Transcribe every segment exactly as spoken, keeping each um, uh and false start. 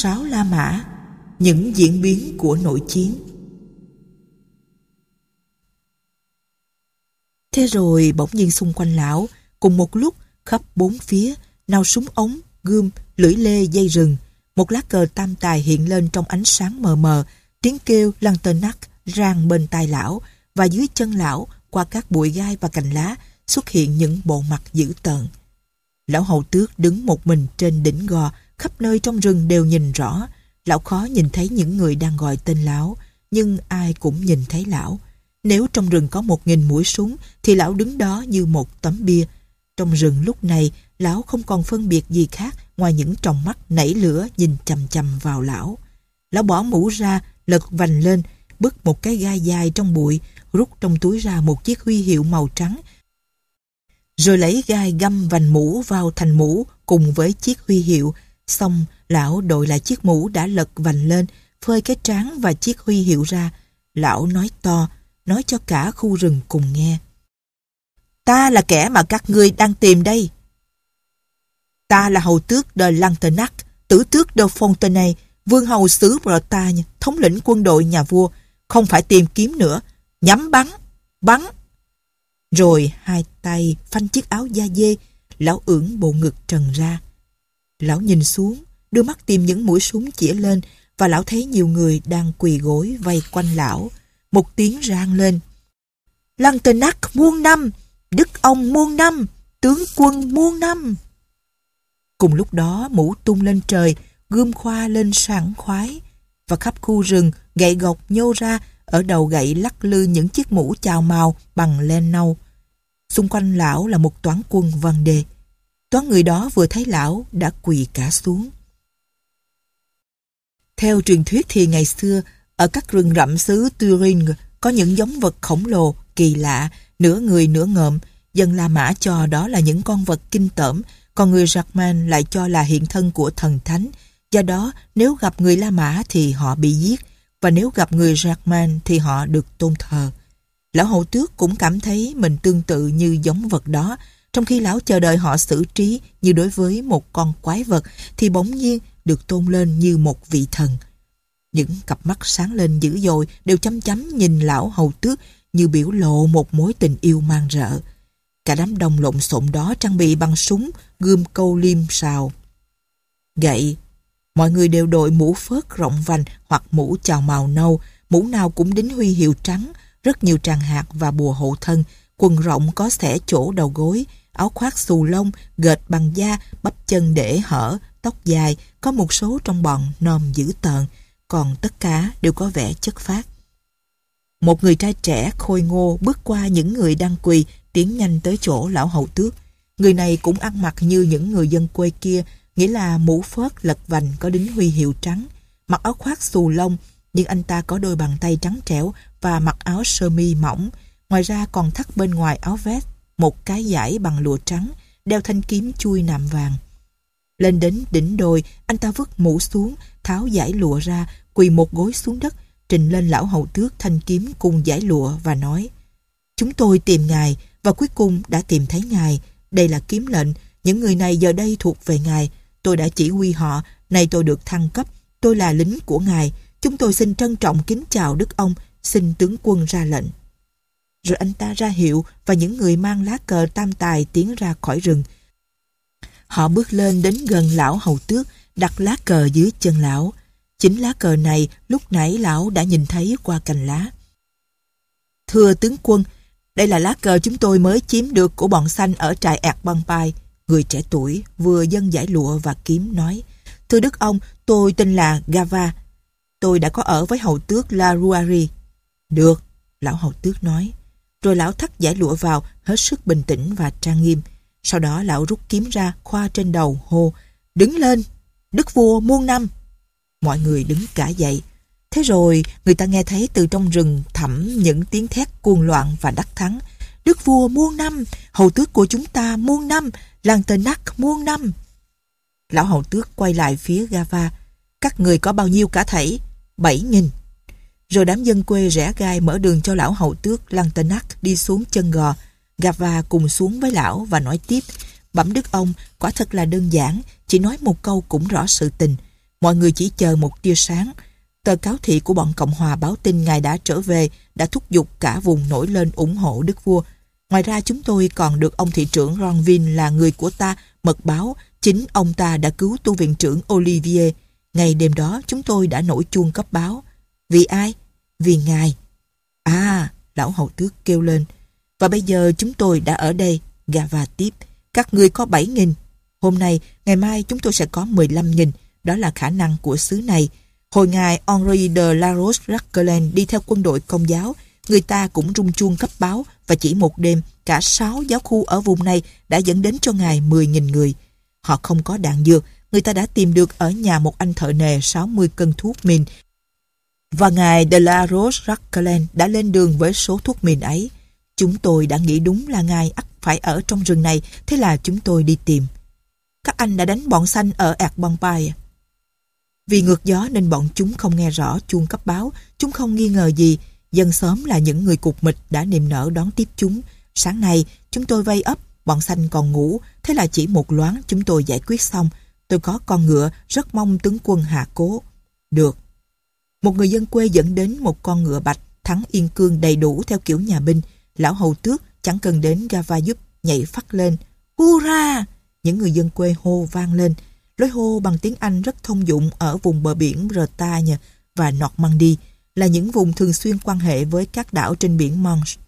Sáo La Mã, những diễn biến của nội chiến. Thế rồi bỗng nhiên xung quanh lão, cùng một lúc khắp bốn phía, nào súng ống, gươm, lưỡi lê, dây rừng. Một lá cờ tam tài hiện lên trong ánh sáng mờ mờ, tiếng kêu Lanternac rang bên tai lão, và dưới chân lão, qua các bụi gai và cành lá, xuất hiện những bộ mặt dữ tợn. Lão hầu tước đứng một mình trên đỉnh gò, khắp nơi trong rừng đều nhìn rõ. Lão khó nhìn thấy những người đang gọi tên lão, nhưng ai cũng nhìn thấy lão. Nếu trong rừng có một nghìn mũi súng, thì lão đứng đó như một tấm bia. Trong rừng lúc này, lão không còn phân biệt gì khác ngoài những tròng mắt nảy lửa nhìn chằm chằm vào lão. Lão bỏ mũ ra, lật vành lên, bứt một cái gai dài trong bụi, rút trong túi ra một chiếc huy hiệu màu trắng, rồi lấy gai găm vành mũ vào thành mũ cùng với chiếc huy hiệu. Xong, lão đội lại chiếc mũ đã lật vành lên, phơi cái trán và chiếc huy hiệu ra. Lão nói to, nói cho cả khu rừng cùng nghe. Ta là kẻ mà các ngươi đang tìm đây. Ta là hầu tước de Lanternac, tử tước de Fontenay, vương hầu xứ Bretagne, thống lĩnh quân đội nhà vua. Không phải tìm kiếm nữa, nhắm bắn, bắn. Rồi hai tay phanh chiếc áo da dê, lão ưỡn bộ ngực trần ra. Lão nhìn xuống, đưa mắt tìm những mũi súng chĩa lên, và lão thấy nhiều người đang quỳ gối vây quanh lão. Một tiếng rang lên. Lanternac muôn năm, đức ông muôn năm, tướng quân muôn năm. Cùng lúc đó mũ tung lên trời, gươm khoa lên sảng khoái, và khắp khu rừng gậy gộc nhô ra, ở đầu gậy lắc lư những chiếc mũ chào màu bằng len nâu. Xung quanh lão là một toán quân văn đề. Toán người đó vừa thấy lão đã quỳ cả xuống. Theo truyền thuyết thì ngày xưa, ở các rừng rậm xứ Thuringe có những giống vật khổng lồ, kỳ lạ, nửa người nửa ngợm. Dân La Mã cho đó là những con vật kinh tởm, còn người German lại cho là hiện thân của thần thánh. Do đó, nếu gặp người La Mã thì họ bị giết, và nếu gặp người German thì họ được tôn thờ. Lão hầu tước cũng cảm thấy mình tương tự như giống vật đó. Trong khi lão chờ đợi họ xử trí như đối với một con quái vật, thì bỗng nhiên được tôn lên như một vị thần. Những cặp mắt sáng lên dữ dội đều chăm chăm nhìn lão hầu tước như biểu lộ một mối tình yêu man rợ. Cả đám đông lộn xộn đó trang bị bằng súng, gươm câu liêm sào, gậy. Mọi người đều đội mũ phớt rộng vành hoặc mũ chào màu nâu, mũ nào cũng đính huy hiệu trắng, rất nhiều tràng hạt và bùa hộ thân, quần rộng có xẻ chỗ đầu gối, áo khoác xù lông, gệt bằng da, bắp chân để hở, tóc dài, có một số trong bọn nòm dữ tợn, còn tất cả đều có vẻ chất phác. Một người trai trẻ khôi ngô bước qua những người đang quỳ, tiến nhanh tới chỗ lão hầu tước. Người này cũng ăn mặc như những người dân quê kia, nghĩa là mũ phớt lật vành có đính huy hiệu trắng, mặc áo khoác xù lông, nhưng anh ta có đôi bàn tay trắng trẻo và mặc áo sơ mi mỏng. Ngoài ra còn thắt bên ngoài áo vest một cái dải bằng lụa trắng, đeo thanh kiếm chui nạm vàng. Lên đến đỉnh đồi, anh ta vứt mũ xuống, tháo dải lụa ra, quỳ một gối xuống đất, trình lên lão hầu tước thanh kiếm cùng dải lụa và nói: Chúng tôi tìm ngài và cuối cùng đã tìm thấy ngài. Đây là kiếm lệnh, những người này giờ đây thuộc về ngài. Tôi đã chỉ huy họ, nay tôi được thăng cấp, tôi là lính của ngài. Chúng tôi xin trân trọng kính chào đức ông, xin tướng quân ra lệnh. Rồi anh ta ra hiệu và những người mang lá cờ tam tài tiến ra khỏi rừng. Họ bước lên đến gần lão hầu tước, đặt lá cờ dưới chân lão. Chính lá cờ này lúc nãy lão đã nhìn thấy qua cành lá. Thưa tướng quân, đây là lá cờ chúng tôi mới chiếm được của bọn xanh ở trại ẹt băng pai. Người trẻ tuổi vừa dâng dải lụa và kiếm nói: Thưa đức ông, tôi tên là Gava. Tôi đã có ở với hầu tước La Rouarie. Được, lão hầu tước nói. Rồi lão thắt dải lụa vào, hết sức bình tĩnh và trang nghiêm. Sau đó lão rút kiếm ra, khoa trên đầu, hô: Đứng lên, đức vua muôn năm. Mọi người đứng cả dậy. Thế rồi người ta nghe thấy từ trong rừng thẳm những tiếng thét cuồng loạn và đắc thắng: Đức vua muôn năm, hầu tước của chúng ta muôn năm, Lanternac muôn năm. Lão hầu tước quay lại phía Gava: Các người có bao nhiêu cả thảy? Bảy nghìn. Rồi đám dân quê rẽ gai mở đường cho lão hầu tước Lanternac đi xuống chân gò. Gava cùng xuống với lão và nói tiếp: Bẩm đức ông, quả thật là đơn giản, chỉ nói một câu cũng rõ sự tình. Mọi người chỉ chờ một tia sáng. Tờ cáo thị của bọn Cộng hòa báo tin ngài đã trở về, đã thúc giục cả vùng nổi lên ủng hộ đức vua. Ngoài ra chúng tôi còn được ông thị trưởng Ronville là người của ta mật báo chính ông ta đã cứu tu viện trưởng Olivier. Ngày đêm đó chúng tôi đã nổi chuông cấp báo. Vì ai? Vì ngài. À, lão hầu tước kêu lên. Và bây giờ chúng tôi đã ở đây. Gava tiếp. Các ngươi có bảy nghìn. Hôm nay, ngày mai chúng tôi sẽ có mười lăm nghìn. Đó là khả năng của xứ này. Hồi ngài Henri de la Roche-Jacquelin đi theo quân đội Công giáo, người ta cũng rung chuông cấp báo và chỉ một đêm, cả sáu giáo khu ở vùng này đã dẫn đến cho ngài mười nghìn người. Họ không có đạn dược, người ta đã tìm được ở nhà một anh thợ nề sáu mươi cân thuốc mìn. Và ngài de la Roche-Jacquelin đã lên đường với số thuốc mìn ấy. Chúng tôi đã nghĩ đúng là ngài ắt phải ở trong rừng này, thế là chúng tôi đi tìm. Các anh đã đánh bọn xanh ở Erdbonpai. Vì ngược gió nên bọn chúng không nghe rõ chuông cấp báo, chúng không nghi ngờ gì. Dân xóm là những người cục mịch đã niềm nở đón tiếp chúng. Sáng nay, chúng tôi vây ấp, bọn xanh còn ngủ, thế là chỉ một loáng chúng tôi giải quyết xong. Tôi có con ngựa, rất mong tướng quân hạ cố. Được. Một người dân quê dẫn đến một con ngựa bạch, thắng yên cương đầy đủ theo kiểu nhà binh. Lão hầu tước chẳng cần đến Gava giúp, nhảy phắt lên. Hurra! Những người dân quê hô vang lên. Lối hô bằng tiếng Anh rất thông dụng ở vùng bờ biển Bretagne và Normandy, là những vùng thường xuyên quan hệ với các đảo trên biển Manche.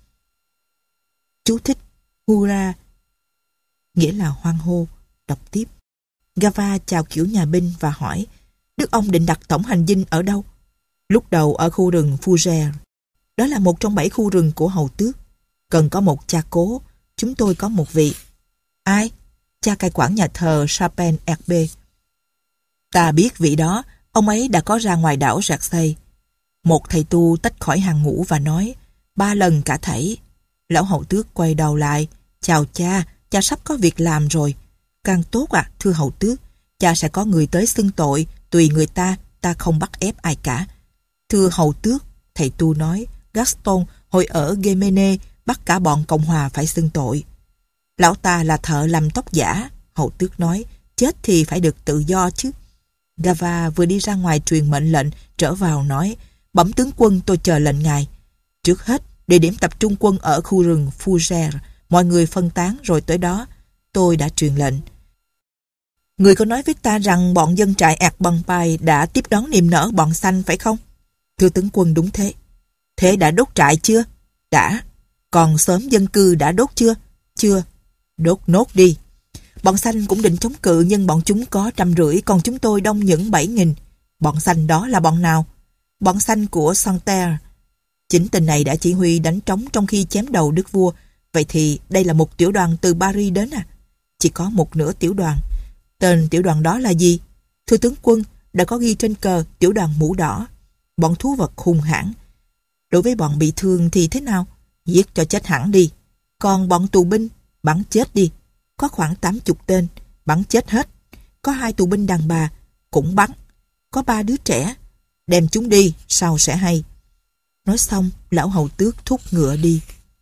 Chú thích hurra nghĩa là hoan hô. Đọc tiếp. Gava chào kiểu nhà binh và hỏi: Đức ông định đặt tổng hành dinh ở đâu? Lúc đầu ở khu rừng Fougères. Đó là một trong bảy khu rừng của hầu tước. Cần có một cha cố. Chúng tôi có một vị. Ai? Cha cai quản nhà thờ Chapelle Herbe. Ta biết vị đó. Ông ấy đã có ra ngoài đảo Jersey. Một thầy tu tách khỏi hàng ngũ và nói: Ba lần cả thảy. Lão hầu tước quay đầu lại: Chào cha, cha sắp có việc làm rồi. Càng tốt ạ, à, thưa hầu tước. Cha sẽ có người tới xưng tội, tùy người ta, ta không bắt ép ai cả. Thưa hầu tước, thầy tu nói, Gaston hồi ở Guémené bắt cả bọn Cộng hòa phải xưng tội. Lão ta là thợ làm tóc giả, hầu tước nói, chết thì phải được tự do chứ. Gava vừa đi ra ngoài truyền mệnh lệnh, trở vào nói: Bẩm tướng quân, tôi chờ lệnh ngài. Trước hết, địa điểm tập trung quân ở khu rừng Fougères, mọi người phân tán rồi tới đó. Tôi đã truyền lệnh. Người có nói với ta rằng bọn dân trại Erdbonpai đã tiếp đón niềm nở bọn xanh phải không? Thưa tướng quân, đúng thế. Thế đã đốt trại chưa? Đã. Còn xóm dân cư đã đốt chưa? Chưa. Đốt nốt đi. Bọn xanh cũng định chống cự nhưng bọn chúng có trăm rưỡi, còn chúng tôi đông những bảy nghìn. Bọn xanh đó là bọn nào? Bọn xanh của Santerre. Chính tên này đã chỉ huy đánh trống trong khi chém đầu đức vua. Vậy thì đây là một tiểu đoàn từ Paris đến à? Chỉ có một nửa tiểu đoàn. Tên tiểu đoàn đó là gì? Thưa tướng quân, đã có ghi trên cờ tiểu đoàn mũ đỏ. Bọn thú vật hung hãn. Đối với bọn bị thương thì thế nào? Giết cho chết hẳn đi. Còn bọn tù binh, bắn chết đi. Có khoảng tám chục tên, bắn chết hết. Có hai tù binh đàn bà, cũng bắn. Có ba đứa trẻ, đem chúng đi, sau sẽ hay. Nói xong, lão hầu tước thúc ngựa đi.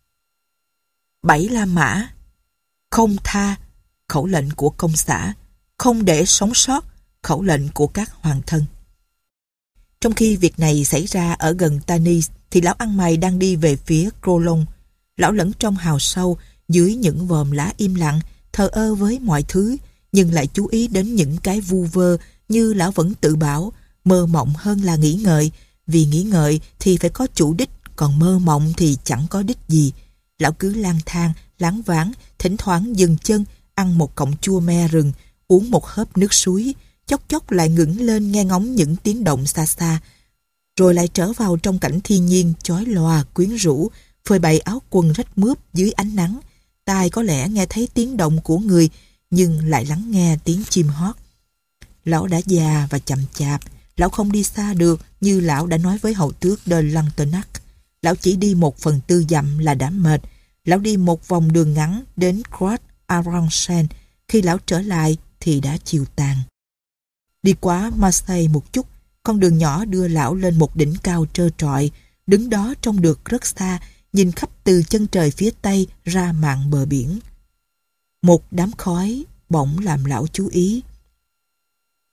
Bảy La Mã. Không tha, khẩu lệnh của công xã. Không để sống sót, khẩu lệnh của các hoàng thân. Trong khi việc này xảy ra ở gần Tanis, thì lão ăn mày đang đi về phía Crolon. Lão lẫn trong hào sâu, dưới những vòm lá im lặng, thờ ơ với mọi thứ, nhưng lại chú ý đến những cái vu vơ như lão vẫn tự bảo, mơ mộng hơn là nghĩ ngợi, vì nghĩ ngợi thì phải có chủ đích, còn mơ mộng thì chẳng có đích gì. Lão cứ lang thang, láng váng, thỉnh thoảng dừng chân, ăn một cọng chua me rừng, uống một hớp nước suối, chốc chốc lại ngẩng lên nghe ngóng những tiếng động xa xa, rồi lại trở vào trong cảnh thiên nhiên chói lòa quyến rũ, phơi bày áo quần rách mướp dưới ánh nắng. Tai có lẽ nghe thấy tiếng động của người, nhưng lại lắng nghe tiếng chim hót. Lão đã già và chậm chạp, lão không đi xa được như lão đã nói với hầu tước de Lantenac. Lão chỉ đi một phần tư dặm là đã mệt. Lão đi một vòng đường ngắn đến Croix Arancen. Khi lão trở lại thì đã chiều tàn. Đi qua Marseille một chút, con đường nhỏ đưa lão lên một đỉnh cao trơ trọi. Đứng đó trông được rất xa, nhìn khắp từ chân trời phía tây ra mạn bờ biển. Một đám khói bỗng làm lão chú ý.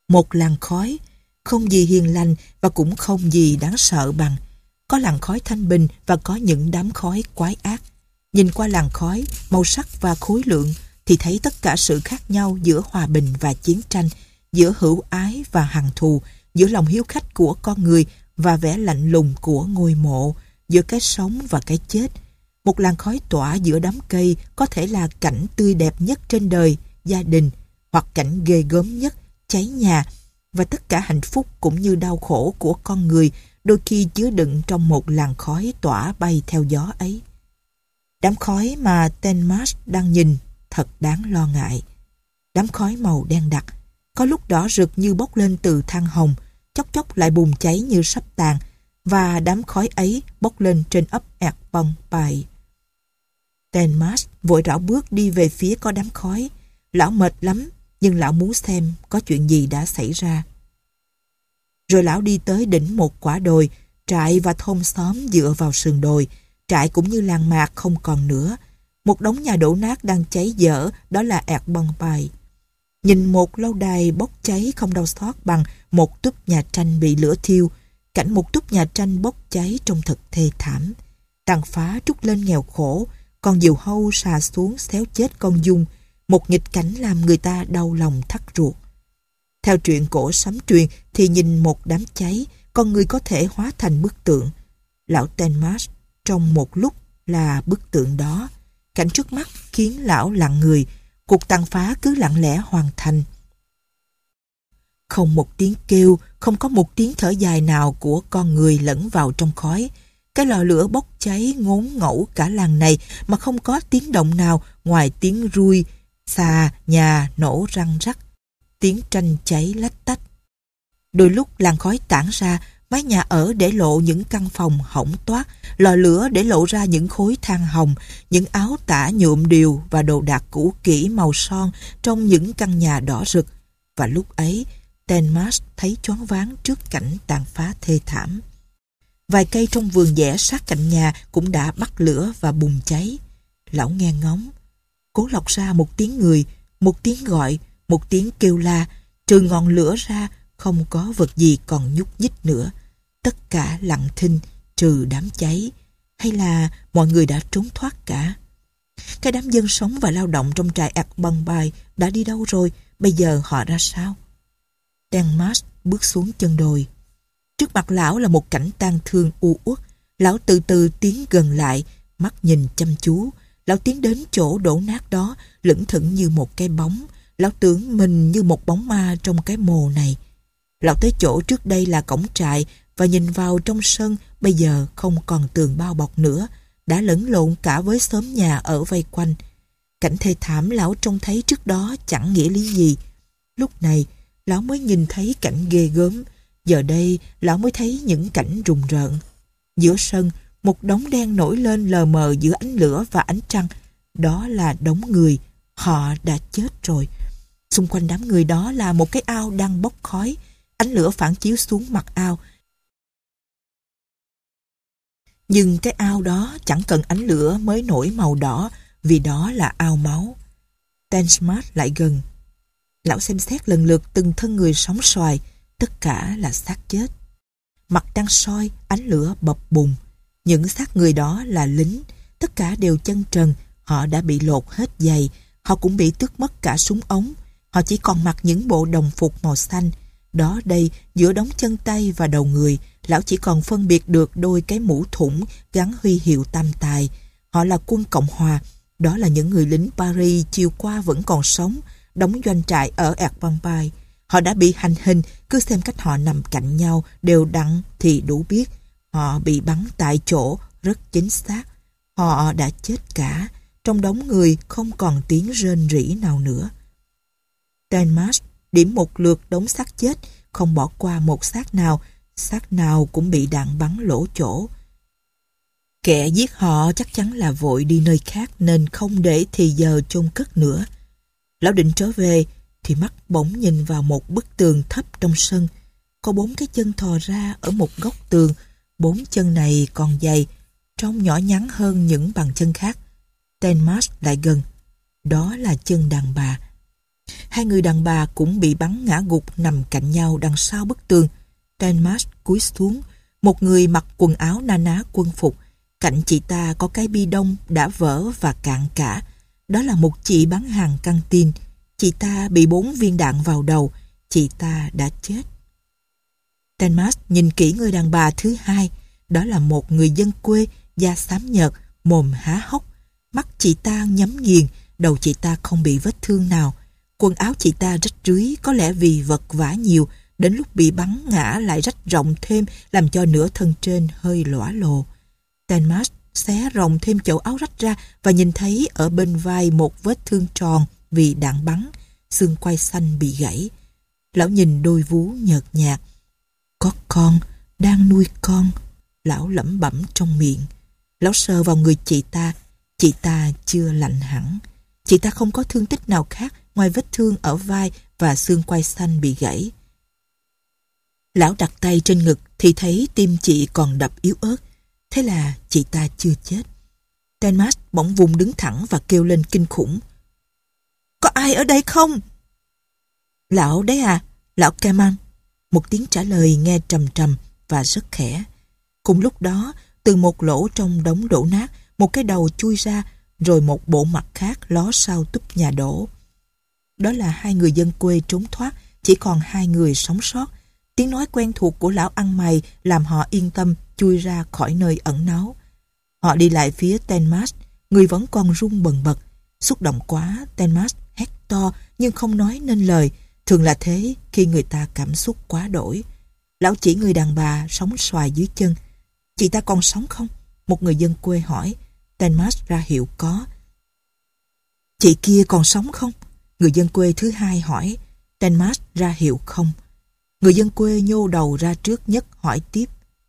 Một làn khói, không gì hiền lành và cũng không gì đáng sợ bằng. Có làn khói thanh bình và có những đám khói quái ác. Nhìn qua làn khói, màu sắc và khối lượng thì thấy tất cả sự khác nhau giữa hòa bình và chiến tranh, giữa hữu ái và hằn thù, giữa lòng hiếu khách của con người và vẻ lạnh lùng của ngôi mộ, giữa cái sống và cái chết. Một làn khói tỏa giữa đám cây có thể là cảnh tươi đẹp nhất trên đời, gia đình, hoặc cảnh ghê gớm nhất, cháy nhà, và tất cả hạnh phúc cũng như đau khổ của con người đôi khi chứa đựng trong một làn khói tỏa bay theo gió ấy. Đám khói mà Tenmas đang nhìn thật đáng lo ngại. Đám khói màu đen đặc, có lúc đỏ rực như bốc lên từ than hồng, chốc chốc lại bùng cháy như sắp tàn, và đám khói ấy bốc lên trên ấp Erkbong-Pai. Tenmas vội rảo bước đi về phía có đám khói. Lão mệt lắm, nhưng lão muốn xem có chuyện gì đã xảy ra. Rồi lão đi tới đỉnh một quả đồi, trại và thôn xóm dựa vào sườn đồi. Trại cũng như làng mạc không còn nữa. Một đống nhà đổ nát đang cháy dở, đó là Erkbong-Pai. Nhìn một lâu đài bốc cháy không đau xót bằng một túp nhà tranh bị lửa thiêu. Cảnh một túp nhà tranh bốc cháy trông thật thê thảm. Tàn phá trút lên nghèo khổ, con diều hâu xà xuống xéo chết con giun. Một nghịch cảnh làm người ta đau lòng thắt ruột. Theo truyện cổ sấm truyền thì nhìn một đám cháy, con người có thể hóa thành bức tượng. Lão Tenmas trong một lúc là bức tượng đó. Cảnh trước mắt khiến lão lặng người. Cuộc tàn phá cứ lặng lẽ hoàn thành. Không một tiếng kêu, không có một tiếng thở dài nào của con người lẫn vào trong khói. Cái lò lửa bốc cháy ngốn ngẫu cả làng này mà không có tiếng động nào ngoài tiếng rui, xà, nhà nổ răng rắc, tiếng tranh cháy lách tách. Đôi lúc làn khói tản ra, mái nhà ở để lộ những căn phòng hỏng toát, lò lửa để lộ ra những khối than hồng, những áo tả nhuộm đều và đồ đạc cũ kỹ màu son trong những căn nhà đỏ rực. Và lúc ấy, Tenmas thấy choáng váng trước cảnh tàn phá thê thảm. Vài cây trong vườn dẻ sát cạnh nhà cũng đã bắt lửa và bùng cháy. Lão nghe ngóng, cố lọc ra một tiếng người, một tiếng gọi, một tiếng kêu la. Trừ ngọn lửa ra, không có vật gì còn nhúc nhích nữa. Tất cả lặng thinh, trừ đám cháy. Hay là mọi người đã trốn thoát cả? Cái đám dân sống và lao động trong trại Erkbong-Pai đã đi đâu rồi? Bây giờ họ ra sao? Tenmas bước xuống chân đồi. Trước mặt lão là một cảnh tang thương u uất. Lão từ từ tiến gần lại, mắt nhìn chăm chú. Lão tiến đến chỗ đổ nát đó, lững thững như một cái bóng. Lão tưởng mình như một bóng ma trong cái mồ này. Lão tới chỗ trước đây là cổng trại và nhìn vào trong sân, bây giờ không còn tường bao bọc nữa, đã lẫn lộn cả với xóm nhà ở vây quanh. Cảnh thê thảm lão trông thấy trước đó chẳng nghĩa lý gì. Lúc này, lão mới nhìn thấy cảnh ghê gớm. Giờ đây, lão mới thấy những cảnh rùng rợn. Giữa sân, một đống đen nổi lên lờ mờ giữa ánh lửa và ánh trăng. Đó là đống người. Họ đã chết rồi. Xung quanh đám người đó là một cái ao đang bốc khói. Ánh lửa phản chiếu xuống mặt ao. Nhưng cái ao đó chẳng cần ánh lửa mới nổi màu đỏ, vì đó là ao máu. Tenmas lại gần. Lão xem xét lần lượt từng thân người sóng xoài, tất cả là xác chết. Mặt đang soi, ánh lửa bập bùng. Những xác người đó là lính, tất cả đều chân trần, họ đã bị lột hết giày, họ cũng bị tước mất cả súng ống. Họ chỉ còn mặc những bộ đồng phục màu xanh. Đó đây, giữa đống chân tay và đầu người, lão chỉ còn phân biệt được đôi cái mũ thủng gắn huy hiệu tam tài. Họ là quân Cộng Hòa. Đó là những người lính Paris chiều qua vẫn còn sống, đóng doanh trại ở Erkbong-Pai. Họ đã bị hành hình, cứ xem cách họ nằm cạnh nhau đều đặn thì đủ biết. Họ bị bắn tại chỗ, rất chính xác. Họ đã chết cả, trong đống người không còn tiếng rên rỉ nào nữa. Tenmas điểm một lượt đống xác chết, không bỏ qua một xác nào, xác nào cũng bị đạn bắn lỗ chỗ. Kẻ giết họ chắc chắn là vội đi nơi khác nên không để thì giờ chôn cất nữa. Lão định trở về thì mắt bỗng nhìn vào một bức tường thấp trong sân. Có bốn cái chân thò ra ở một góc tường. Bốn chân này còn dày, trông nhỏ nhắn hơn những bàn chân khác. Tenmas lại gần. Đó là chân đàn bà. Hai người đàn bà cũng bị bắn ngã gục nằm cạnh nhau đằng sau bức tường. Tenmas cúi xuống, một người mặc quần áo na ná quân phục. Cạnh chị ta có cái bi đông đã vỡ và cạn cả. Đó là một chị bán hàng căng tin. Chị ta bị bốn viên đạn vào đầu. Chị ta đã chết. Tenmas nhìn kỹ người đàn bà thứ hai. Đó là một người dân quê, da xám nhợt, mồm há hốc. Mắt chị ta nhắm nghiền, đầu chị ta không bị vết thương nào. Quần áo chị ta rách rưới, có lẽ vì vật vã nhiều, đến lúc bị bắn ngã lại rách rộng thêm, làm cho nửa thân trên hơi lõa lồ. Tenmas xé rộng thêm chậu áo rách ra và nhìn thấy ở bên vai một vết thương tròn vì đạn bắn, xương quai xanh bị gãy. Lão nhìn đôi vú nhợt nhạt. Có con, đang nuôi con, lão lẩm bẩm trong miệng. Lão sờ vào người chị ta. Chị ta chưa lạnh hẳn. Chị ta không có thương tích nào khác ngoài vết thương ở vai và xương quai xanh bị gãy. Lão đặt tay trên ngực thì thấy tim chị còn đập yếu ớt. Thế là chị ta chưa chết. Tenmas bỗng vùng đứng thẳng và kêu lên kinh khủng. Có ai ở đây không? Lão đấy à, lão Kaman. Một tiếng trả lời nghe trầm trầm và rất khẽ. Cùng lúc đó, từ một lỗ trong đống đổ nát, một cái đầu chui ra, rồi một bộ mặt khác ló sau túp nhà đổ. Đó là hai người dân quê trốn thoát, chỉ còn hai người sống sót. Tiếng nói quen thuộc của lão ăn mày làm họ yên tâm chui ra khỏi nơi ẩn náu. Họ đi lại phía Tenmas, người vẫn còn run bần bật. Xúc động quá, Tenmas hét to nhưng không nói nên lời. Thường là thế khi người ta cảm xúc quá đổi. Lão chỉ người đàn bà sống xoài dưới chân. Chị ta còn sống không? Một người dân quê hỏi. Tenmas ra hiệu có. Chị kia còn sống không? Người dân quê thứ hai hỏi. Tenmas ra hiệu không. Người dân quê nhô đầu ra trước nhất hỏi tiếp.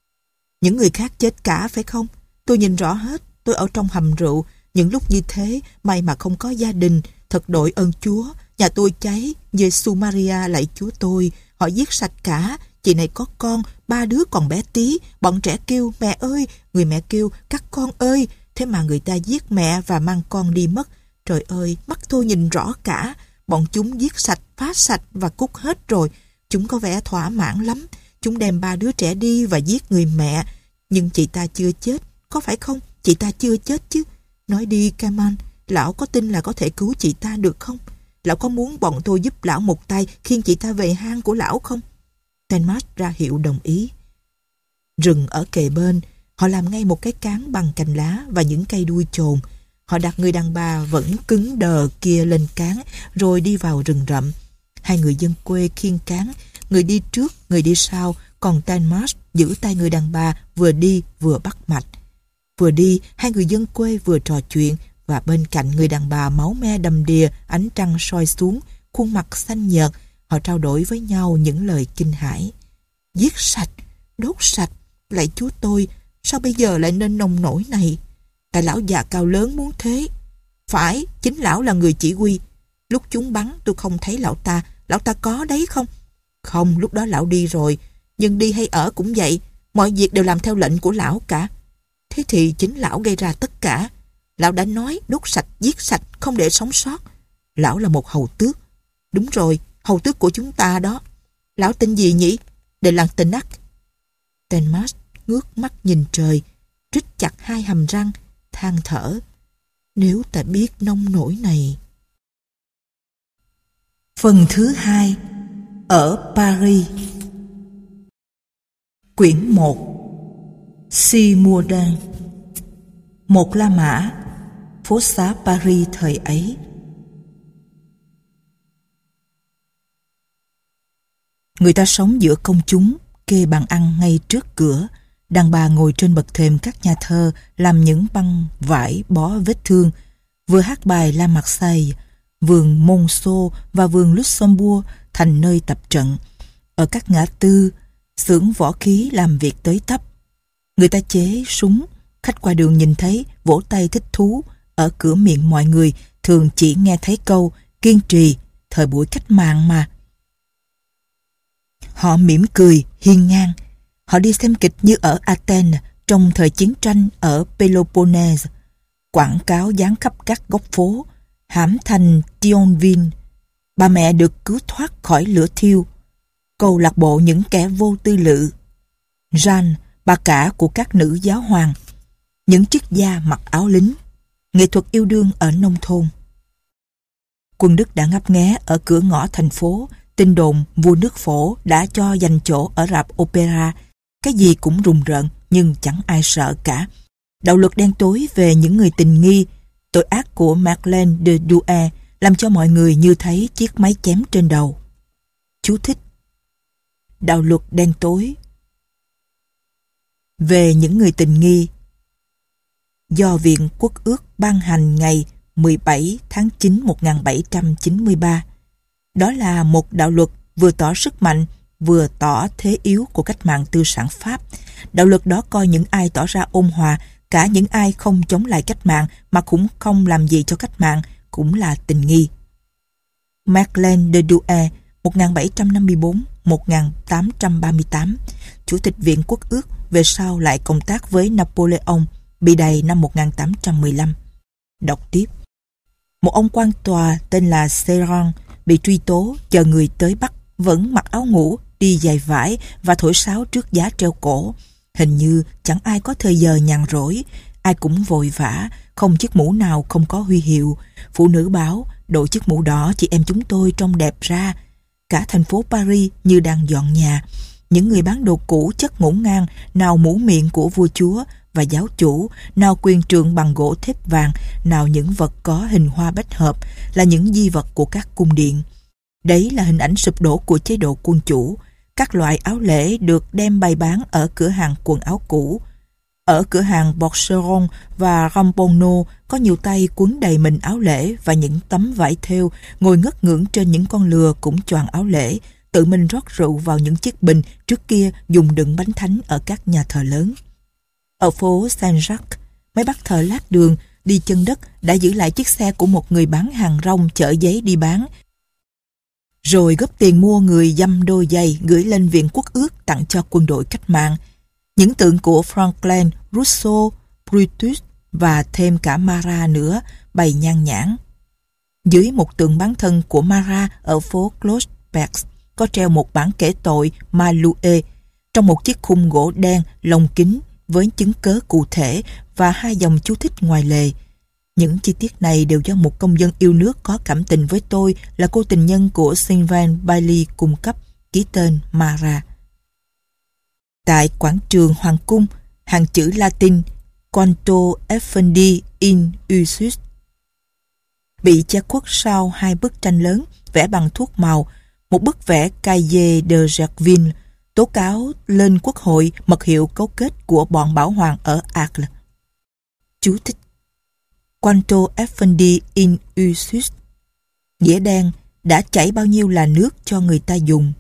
Những người khác chết cả phải không? Tôi nhìn rõ hết. Tôi ở trong hầm rượu. Những lúc như thế, may mà không có gia đình. Thật đội ơn Chúa. Nhà tôi cháy. Giê-xu Maria lạy Chúa tôi. Họ giết sạch cả. Chị này có con, ba đứa còn bé tí. Bọn trẻ kêu mẹ ơi. Người mẹ kêu các con ơi. Thế mà người ta giết mẹ và mang con đi mất. Trời ơi, mắt tôi nhìn rõ cả. Bọn chúng giết sạch, phá sạch và cút hết rồi. Chúng có vẻ thỏa mãn lắm. Chúng đem ba đứa trẻ đi và giết người mẹ. Nhưng chị ta chưa chết. Có phải không? Chị ta chưa chết chứ. Nói đi, Kaman. Lão có tin là có thể cứu chị ta được không? Lão có muốn bọn tôi giúp lão một tay khiêng chị ta về hang của lão không? Tenmas ra hiệu đồng ý. Rừng ở kề bên. Họ làm ngay một cái cán bằng cành lá và những cây đuôi chồn. Họ đặt người đàn bà vẫn cứng đờ kia lên cán rồi đi vào rừng rậm. Hai người dân quê khiêng cán, người đi trước, người đi sau, còn Tenmas giữ tay người đàn bà vừa đi vừa bắt mạch. Vừa đi, hai người dân quê vừa trò chuyện và bên cạnh người đàn bà máu me đầm đìa, ánh trăng soi xuống, khuôn mặt xanh nhợt, họ trao đổi với nhau những lời kinh hãi. Giết sạch, đốt sạch, lạy Chúa tôi, sao bây giờ lại nên nông nổi này? Tại lão già cao lớn muốn thế. Phải, chính lão là người chỉ huy. Lúc chúng bắn tôi không thấy lão ta. Lão ta có đấy không? Không, lúc đó lão đi rồi. Nhưng đi hay ở cũng vậy. Mọi việc đều làm theo lệnh của lão cả. Thế thì chính lão gây ra tất cả. Lão đã nói đốt sạch, giết sạch, không để sống sót. Lão là một hầu tước. Đúng rồi, hầu tước của chúng ta đó. Lão tên gì nhỉ? Để làm tên nắc. Tenmas ngước mắt nhìn trời, rít chặt hai hàm răng, than thở. Nếu ta biết nông nổi này. Phần thứ hai. Ở Paris. Quyển một. Simurdan. Một La Mã. Phố xá Paris thời ấy. Người ta sống giữa công chúng, kê bàn ăn ngay trước cửa. Đàn bà ngồi trên bậc thềm các nhà thơ làm những băng vải bó vết thương, vừa hát bài La Marseillaise. Vườn Monceau và vườn Luxembourg thành nơi tập trận. Ở các ngã tư, xưởng võ khí làm việc tới tấp. Người ta chế súng, khách qua đường nhìn thấy vỗ tay thích thú. Ở cửa miệng mọi người thường chỉ nghe thấy câu kiên trì, thời buổi cách mạng mà. Họ mỉm cười, hiên ngang. Họ đi xem kịch như ở Athens trong thời chiến tranh ở Peloponnese. Quảng cáo dán khắp các góc phố, hãm thành Thionville. Bà mẹ được cứu thoát khỏi lửa thiêu. Câu lạc bộ những kẻ vô tư lự. Jeanne, bà cả của các nữ giáo hoàng. Những triết gia mặc áo lính. Nghệ thuật yêu đương ở nông thôn. Quân Đức đã ngấp nghé ở cửa ngõ thành phố, tin đồn vua nước Phổ đã cho dành chỗ ở rạp opera. Cái gì cũng rùng rợn, nhưng chẳng ai sợ cả. Đạo luật đen tối về những người tình nghi, tội ác của Madeleine de Douai làm cho mọi người như thấy chiếc máy chém trên đầu. Chú thích: đạo luật đen tối về những người tình nghi do Viện Quốc ước ban hành ngày mười bảy tháng chín năm một nghìn bảy trăm chín mươi ba. Đó là một đạo luật vừa tỏ sức mạnh, vừa tỏ thế yếu của cách mạng tư sản Pháp. Đạo luật đó coi những ai tỏ ra ôn hòa, cả những ai không chống lại cách mạng mà cũng không làm gì cho cách mạng, cũng là tình nghi. Madeleine de Douai, một nghìn bảy trăm năm mươi tư đến một nghìn tám trăm ba mươi tám, Chủ tịch Viện Quốc ước, về sau lại công tác với Napoleon, bị đày năm một nghìn tám trăm mười lăm. Đọc tiếp. Một ông quan tòa tên là Serran bị truy tố, chờ người tới bắt, vẫn mặc áo ngủ, đi giày vải và thổi sáo trước giá treo cổ. Hình như chẳng ai có thời giờ nhàn rỗi, ai cũng vội vã, không chiếc mũ nào không có huy hiệu. Phụ nữ báo, đội chiếc mũ đỏ chị em chúng tôi trông đẹp ra. Cả thành phố Paris như đang dọn nhà. Những người bán đồ cũ chất ngổn ngang, nào mũ miệng của vua chúa và giáo chủ, nào quyền trượng bằng gỗ thép vàng, nào những vật có hình hoa bách hợp, là những di vật của các cung điện. Đấy là hình ảnh sụp đổ của chế độ quân chủ. Các loại áo lễ được đem bày bán ở cửa hàng quần áo cũ. Ở cửa hàng Bourgeron và Ramponneau có nhiều tay quấn đầy mình áo lễ và những tấm vải thêu, ngồi ngất ngưỡng trên những con lừa cũng choàng áo lễ, tự mình rót rượu vào những chiếc bình trước kia dùng đựng bánh thánh ở các nhà thờ lớn. Ở phố Saint-Jacques, mấy bác thợ lát đường đi chân đất đã giữ lại chiếc xe của một người bán hàng rong chở giấy đi bán, rồi góp tiền mua người dăm đôi giày gửi lên Viện Quốc ước tặng cho quân đội cách mạng. Những tượng của Franklin, Rousseau, Brutus và thêm cả Marat nữa bày nhan nhãn. Dưới một tượng bán thân của Marat ở phố Clocheperce có treo một bản kể tội Malouet trong một chiếc khung gỗ đen lồng kính với chứng cớ cụ thể và hai dòng chú thích ngoài lề. Những chi tiết này đều do một công dân yêu nước có cảm tình với tôi là cô tình nhân của Sylvain Bailly cung cấp, ký tên Marat. Tại quảng trường Hoàng cung, hàng chữ Latin Quanto Effendi in usus bị che khuất sau hai bức tranh lớn vẽ bằng thuốc màu, một bức vẽ Cahiers de Jacqueville tố cáo lên quốc hội mật hiệu cấu kết của bọn bảo hoàng ở Arles. Chú thích: Quanto Effendi in usus, nghĩa đen đã chảy bao nhiêu là nước cho người ta dùng.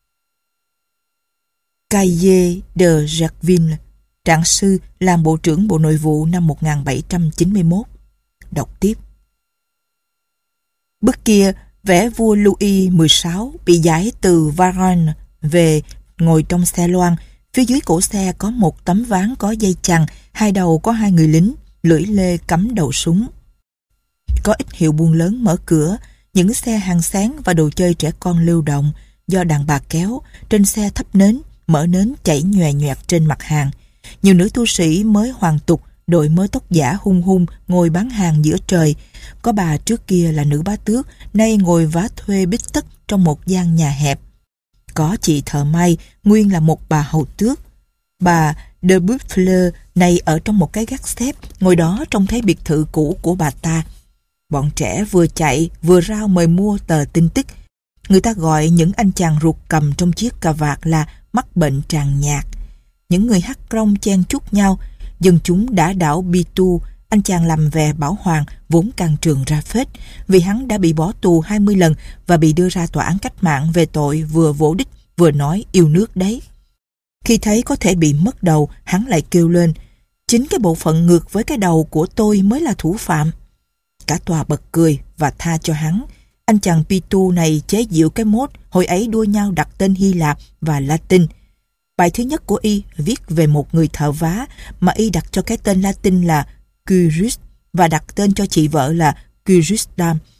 Cahiers de Jacqueville, trạng sư làm bộ trưởng Bộ Nội vụ năm một nghìn bảy trăm chín mươi mốt. Đọc tiếp. Bức kia vẽ vua Louis mười sáu bị giải từ Varennes về ngồi trong xe loan. Phía dưới cổ xe có một tấm ván có dây chằng, hai đầu có hai người lính, lưỡi lê cắm đầu súng. Có ít hiệu buôn lớn mở cửa, những xe hàng sáng và đồ chơi trẻ con lưu động do đàn bà kéo, trên xe thắp nến, mở nến chảy nhòe nhòe trên mặt hàng. Nhiều nữ tu sĩ mới hoàn tục, đội mớ tóc giả hung hung ngồi bán hàng giữa trời. Có bà trước kia là nữ bá tước, nay ngồi vá thuê bít tất trong một gian nhà hẹp. Có chị thợ may, nguyên là một bà hầu tước. Bà de Buffleur này ở trong một cái gác xếp, ngồi đó trông thấy biệt thự cũ của bà ta. Bọn trẻ vừa chạy vừa rao mời mua tờ tin tức. Người ta gọi những anh chàng ruột cầm trong chiếc cà vạt là mắc bệnh tràng nhạt. Những người hắc rong chen chúc nhau. Dân chúng đã đảo Bitu, anh chàng làm về bảo hoàng vốn can trường ra phết, vì hắn đã bị bỏ tù hai mươi lần và bị đưa ra tòa án cách mạng về tội vừa vỗ đích vừa nói yêu nước đấy. Khi thấy có thể bị mất đầu, hắn lại kêu lên: chính cái bộ phận ngược với cái đầu của tôi mới là thủ phạm. Cả tòa bật cười và tha cho hắn. Anh chàng Pitu này chế giễu cái mốt hồi ấy đua nhau đặt tên Hy Lạp và Latin. Bài thứ nhất của y viết về một người thợ vá mà y đặt cho cái tên Latin là Cyrus và đặt tên cho chị vợ là Cyrusdam.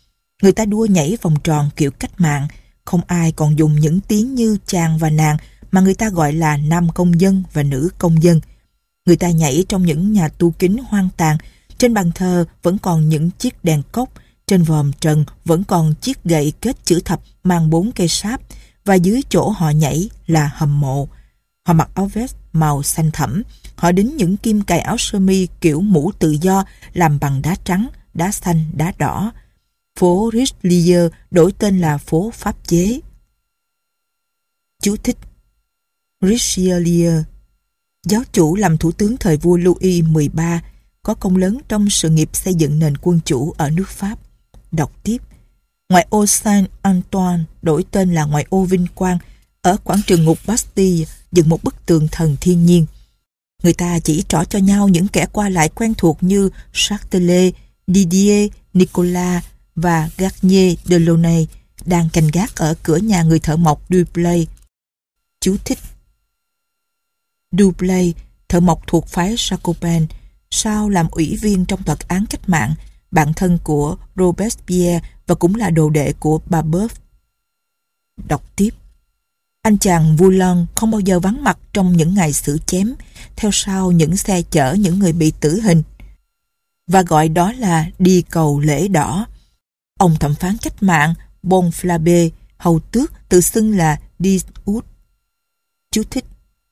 Người ta đua nhảy vòng tròn kiểu cách mạng, không ai còn dùng những tiếng như chàng và nàng mà người ta gọi là nam công dân và nữ công dân. Người ta nhảy trong những nhà tu kính hoang tàn, trên bàn thờ vẫn còn những chiếc đèn cốc, trên vòm trần vẫn còn chiếc gậy kết chữ thập mang bốn cây sáp, và dưới chỗ họ nhảy là hầm mộ. Họ mặc áo vest màu xanh thẫm, họ đính những kim cài áo sơ mi kiểu mũ tự do làm bằng đá trắng, đá xanh, đá đỏ. Phố Richelieu đổi tên là phố pháp chế. Chú thích: Richelieu, giáo chủ làm thủ tướng thời vua Louis mười ba, có công lớn trong sự nghiệp xây dựng nền quân chủ ở nước Pháp. Đọc tiếp: ngoại ô Saint-Antoine đổi tên là ngoại ô Vinh Quang, ở quảng trường ngục Bastille dựng một bức tường thần thiên nhiên. Người ta chỉ trỏ cho nhau những kẻ qua lại quen thuộc như Châtelet, Didier, Nicolas và Garnier de Launay đang canh gác ở cửa nhà người thợ mộc Duplay. Chú thích: Duplay, thợ mộc thuộc phái Jacobin, sau làm ủy viên trong tòa án cách mạng, bạn thân của Robespierre và cũng là đồ đệ của Babeuf. Đọc tiếp: anh chàng Voulon không bao giờ vắng mặt trong những ngày xử chém, theo sau những xe chở những người bị tử hình, và gọi đó là đi cầu lễ đỏ. Ông thẩm phán cách mạng Bonflabe, hầu tước, tự xưng là dix août. Chú thích: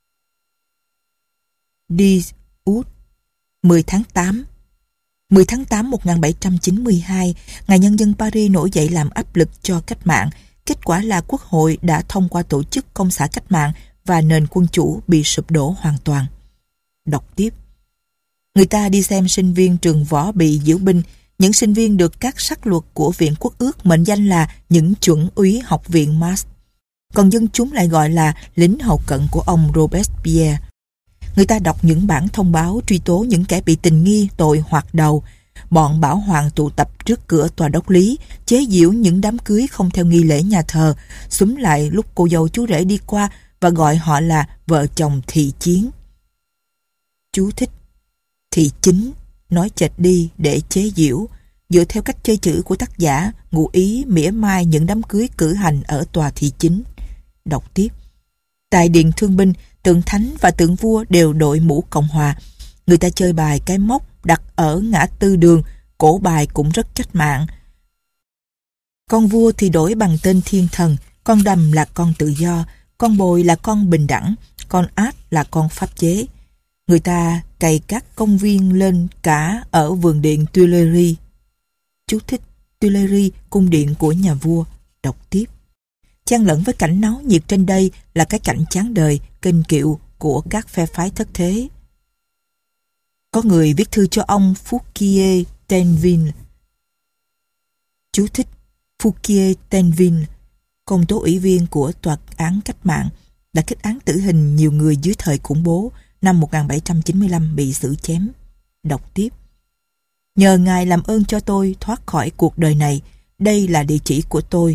dix août, mười tháng tám. mười tháng tám một nghìn bảy trăm chín mươi hai, ngày nhân dân Paris nổi dậy làm áp lực cho cách mạng. Kết quả là Quốc hội đã thông qua tổ chức Công xã cách mạng và nền quân chủ bị sụp đổ hoàn toàn. Đọc tiếp: người ta đi xem sinh viên trường võ bị diễu binh, những sinh viên được các sắc luật của Viện Quốc ước mệnh danh là những chuẩn úy học viện Mars. Còn dân chúng lại gọi là lính hậu cận của ông Robespierre. Người ta đọc những bản thông báo truy tố những kẻ bị tình nghi tội hoạt đầu. Bọn bảo hoàng tụ tập trước cửa tòa đốc lý, chế giễu những đám cưới không theo nghi lễ nhà thờ, xúm lại lúc cô dâu chú rể đi qua và gọi họ là vợ chồng thị chiến. Chú thích: thị chính, nói chệch đi để chế giễu, dựa theo cách chơi chữ của tác giả, ngụ ý mỉa mai những đám cưới cử hành ở tòa thị chính. Đọc tiếp: tại điện thương binh, tượng thánh và tượng vua đều đội mũ Cộng hòa. Người ta chơi bài cái móc đặt ở ngã tư đường, cổ bài cũng rất cách mạng. Con vua thì đổi bằng tên thiên thần, con đầm là con tự do, con bồi là con bình đẳng, con át là con pháp chế. Người ta cày các công viên lên cả ở vườn điện Tuileries. Chú thích: Tuileries, cung điện của nhà vua. Đọc tiếp: chan lẫn với cảnh náo nhiệt trên đây là cái cảnh chán đời, kênh kiệu của các phe phái thất thế. Có người viết thư cho ông Fouquier Tinville. Chú thích: Fouquier Tinville, công tố ủy viên của tòa án cách mạng, đã kết án tử hình nhiều người dưới thời khủng bố năm một nghìn bảy trăm chín mươi lăm bị xử chém. Đọc tiếp: nhờ ngài làm ơn cho tôi thoát khỏi cuộc đời này, đây là địa chỉ của tôi.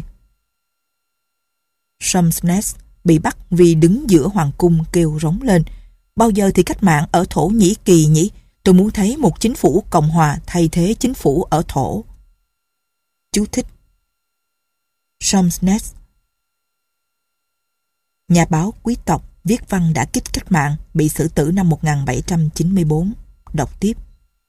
Somsnes bị bắt vì đứng giữa hoàng cung kêu rống lên: bao giờ thì cách mạng ở Thổ Nhĩ Kỳ nhỉ? Tôi muốn thấy một chính phủ Cộng hòa thay thế chính phủ ở Thổ. Chú thích: Somsnes, nhà báo quý tộc, viết văn đã kích cách mạng, bị xử tử năm một nghìn bảy trăm chín mươi bốn. Đọc tiếp: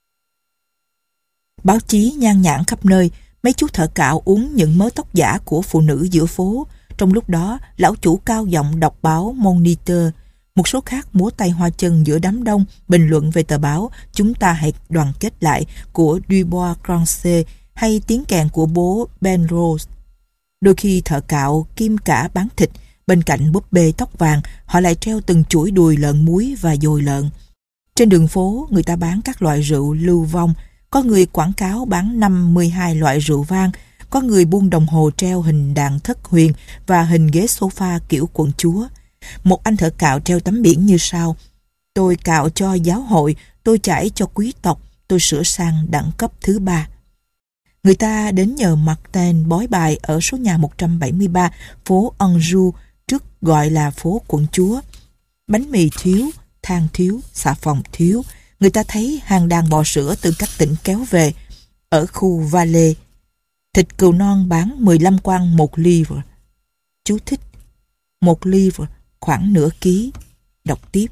báo chí nhan nhản khắp nơi, mấy chú thợ cạo uống những mớ tóc giả của phụ nữ giữa phố. Trong lúc đó, lão chủ cao giọng đọc báo Moniteur. Một số khác múa tay hoa chân giữa đám đông, bình luận về tờ báo Chúng ta hãy đoàn kết lại của Dubois Grancher hay tiếng kèn của bố Benrose. Đôi khi thợ cạo kim cả bán thịt, bên cạnh búp bê tóc vàng, họ lại treo từng chuỗi đùi lợn muối và dồi lợn. Trên đường phố, người ta bán các loại rượu lưu vong. Có người quảng cáo bán năm mươi hai loại rượu vang. Có người buôn đồng hồ treo hình đàn thất huyền và hình ghế sofa kiểu quận chúa. Một anh thợ cạo treo tấm biển như sau: tôi cạo cho giáo hội, tôi chải cho quý tộc, tôi sửa sang đẳng cấp thứ ba. Người ta đến nhờ Martin bói bài ở số nhà một trăm bảy mươi ba phố Anjou, trước gọi là phố quận chúa. Bánh mì thiếu, than thiếu, xà phòng thiếu. Người ta thấy hàng đàn bò sữa từ các tỉnh kéo về. Ở khu Valais, Thịt cừu non bán mười lăm quan một livre. Chú thích: một livre khoảng nửa ký. Đọc tiếp.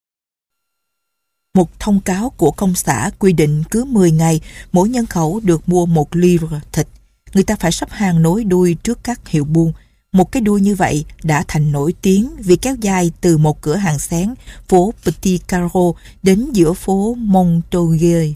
Một thông cáo của công xã quy định cứ mười ngày mỗi nhân khẩu được mua một livre thịt. Người ta phải sắp hàng nối đuôi trước các hiệu buôn. Một cái đuôi như vậy đã thành nổi tiếng vì kéo dài từ một cửa hàng xén phố Petit Carreau đến giữa phố Montorgueil.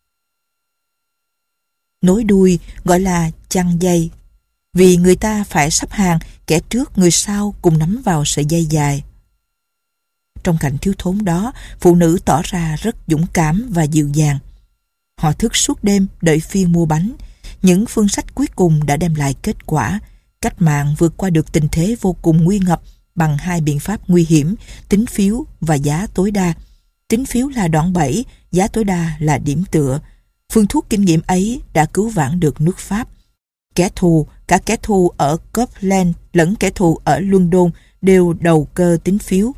Nối đuôi gọi là chăn dây, vì người ta phải sắp hàng, kẻ trước người sau cùng nắm vào sợi dây dài. Trong cảnh thiếu thốn đó, phụ nữ tỏ ra rất dũng cảm và dịu dàng. Họ thức suốt đêm đợi phiên mua bánh. Những phương sách cuối cùng đã đem lại kết quả. Cách mạng vượt qua được tình thế vô cùng nguy ngập bằng hai biện pháp nguy hiểm: tính phiếu và giá tối đa. Tính phiếu là đòn bẩy, giá tối đa là điểm tựa. Phương thuốc kinh nghiệm ấy đã cứu vãn được nước Pháp. Kẻ thù, cả kẻ thù ở Copeland lẫn kẻ thù ở London đều đầu cơ tính phiếu.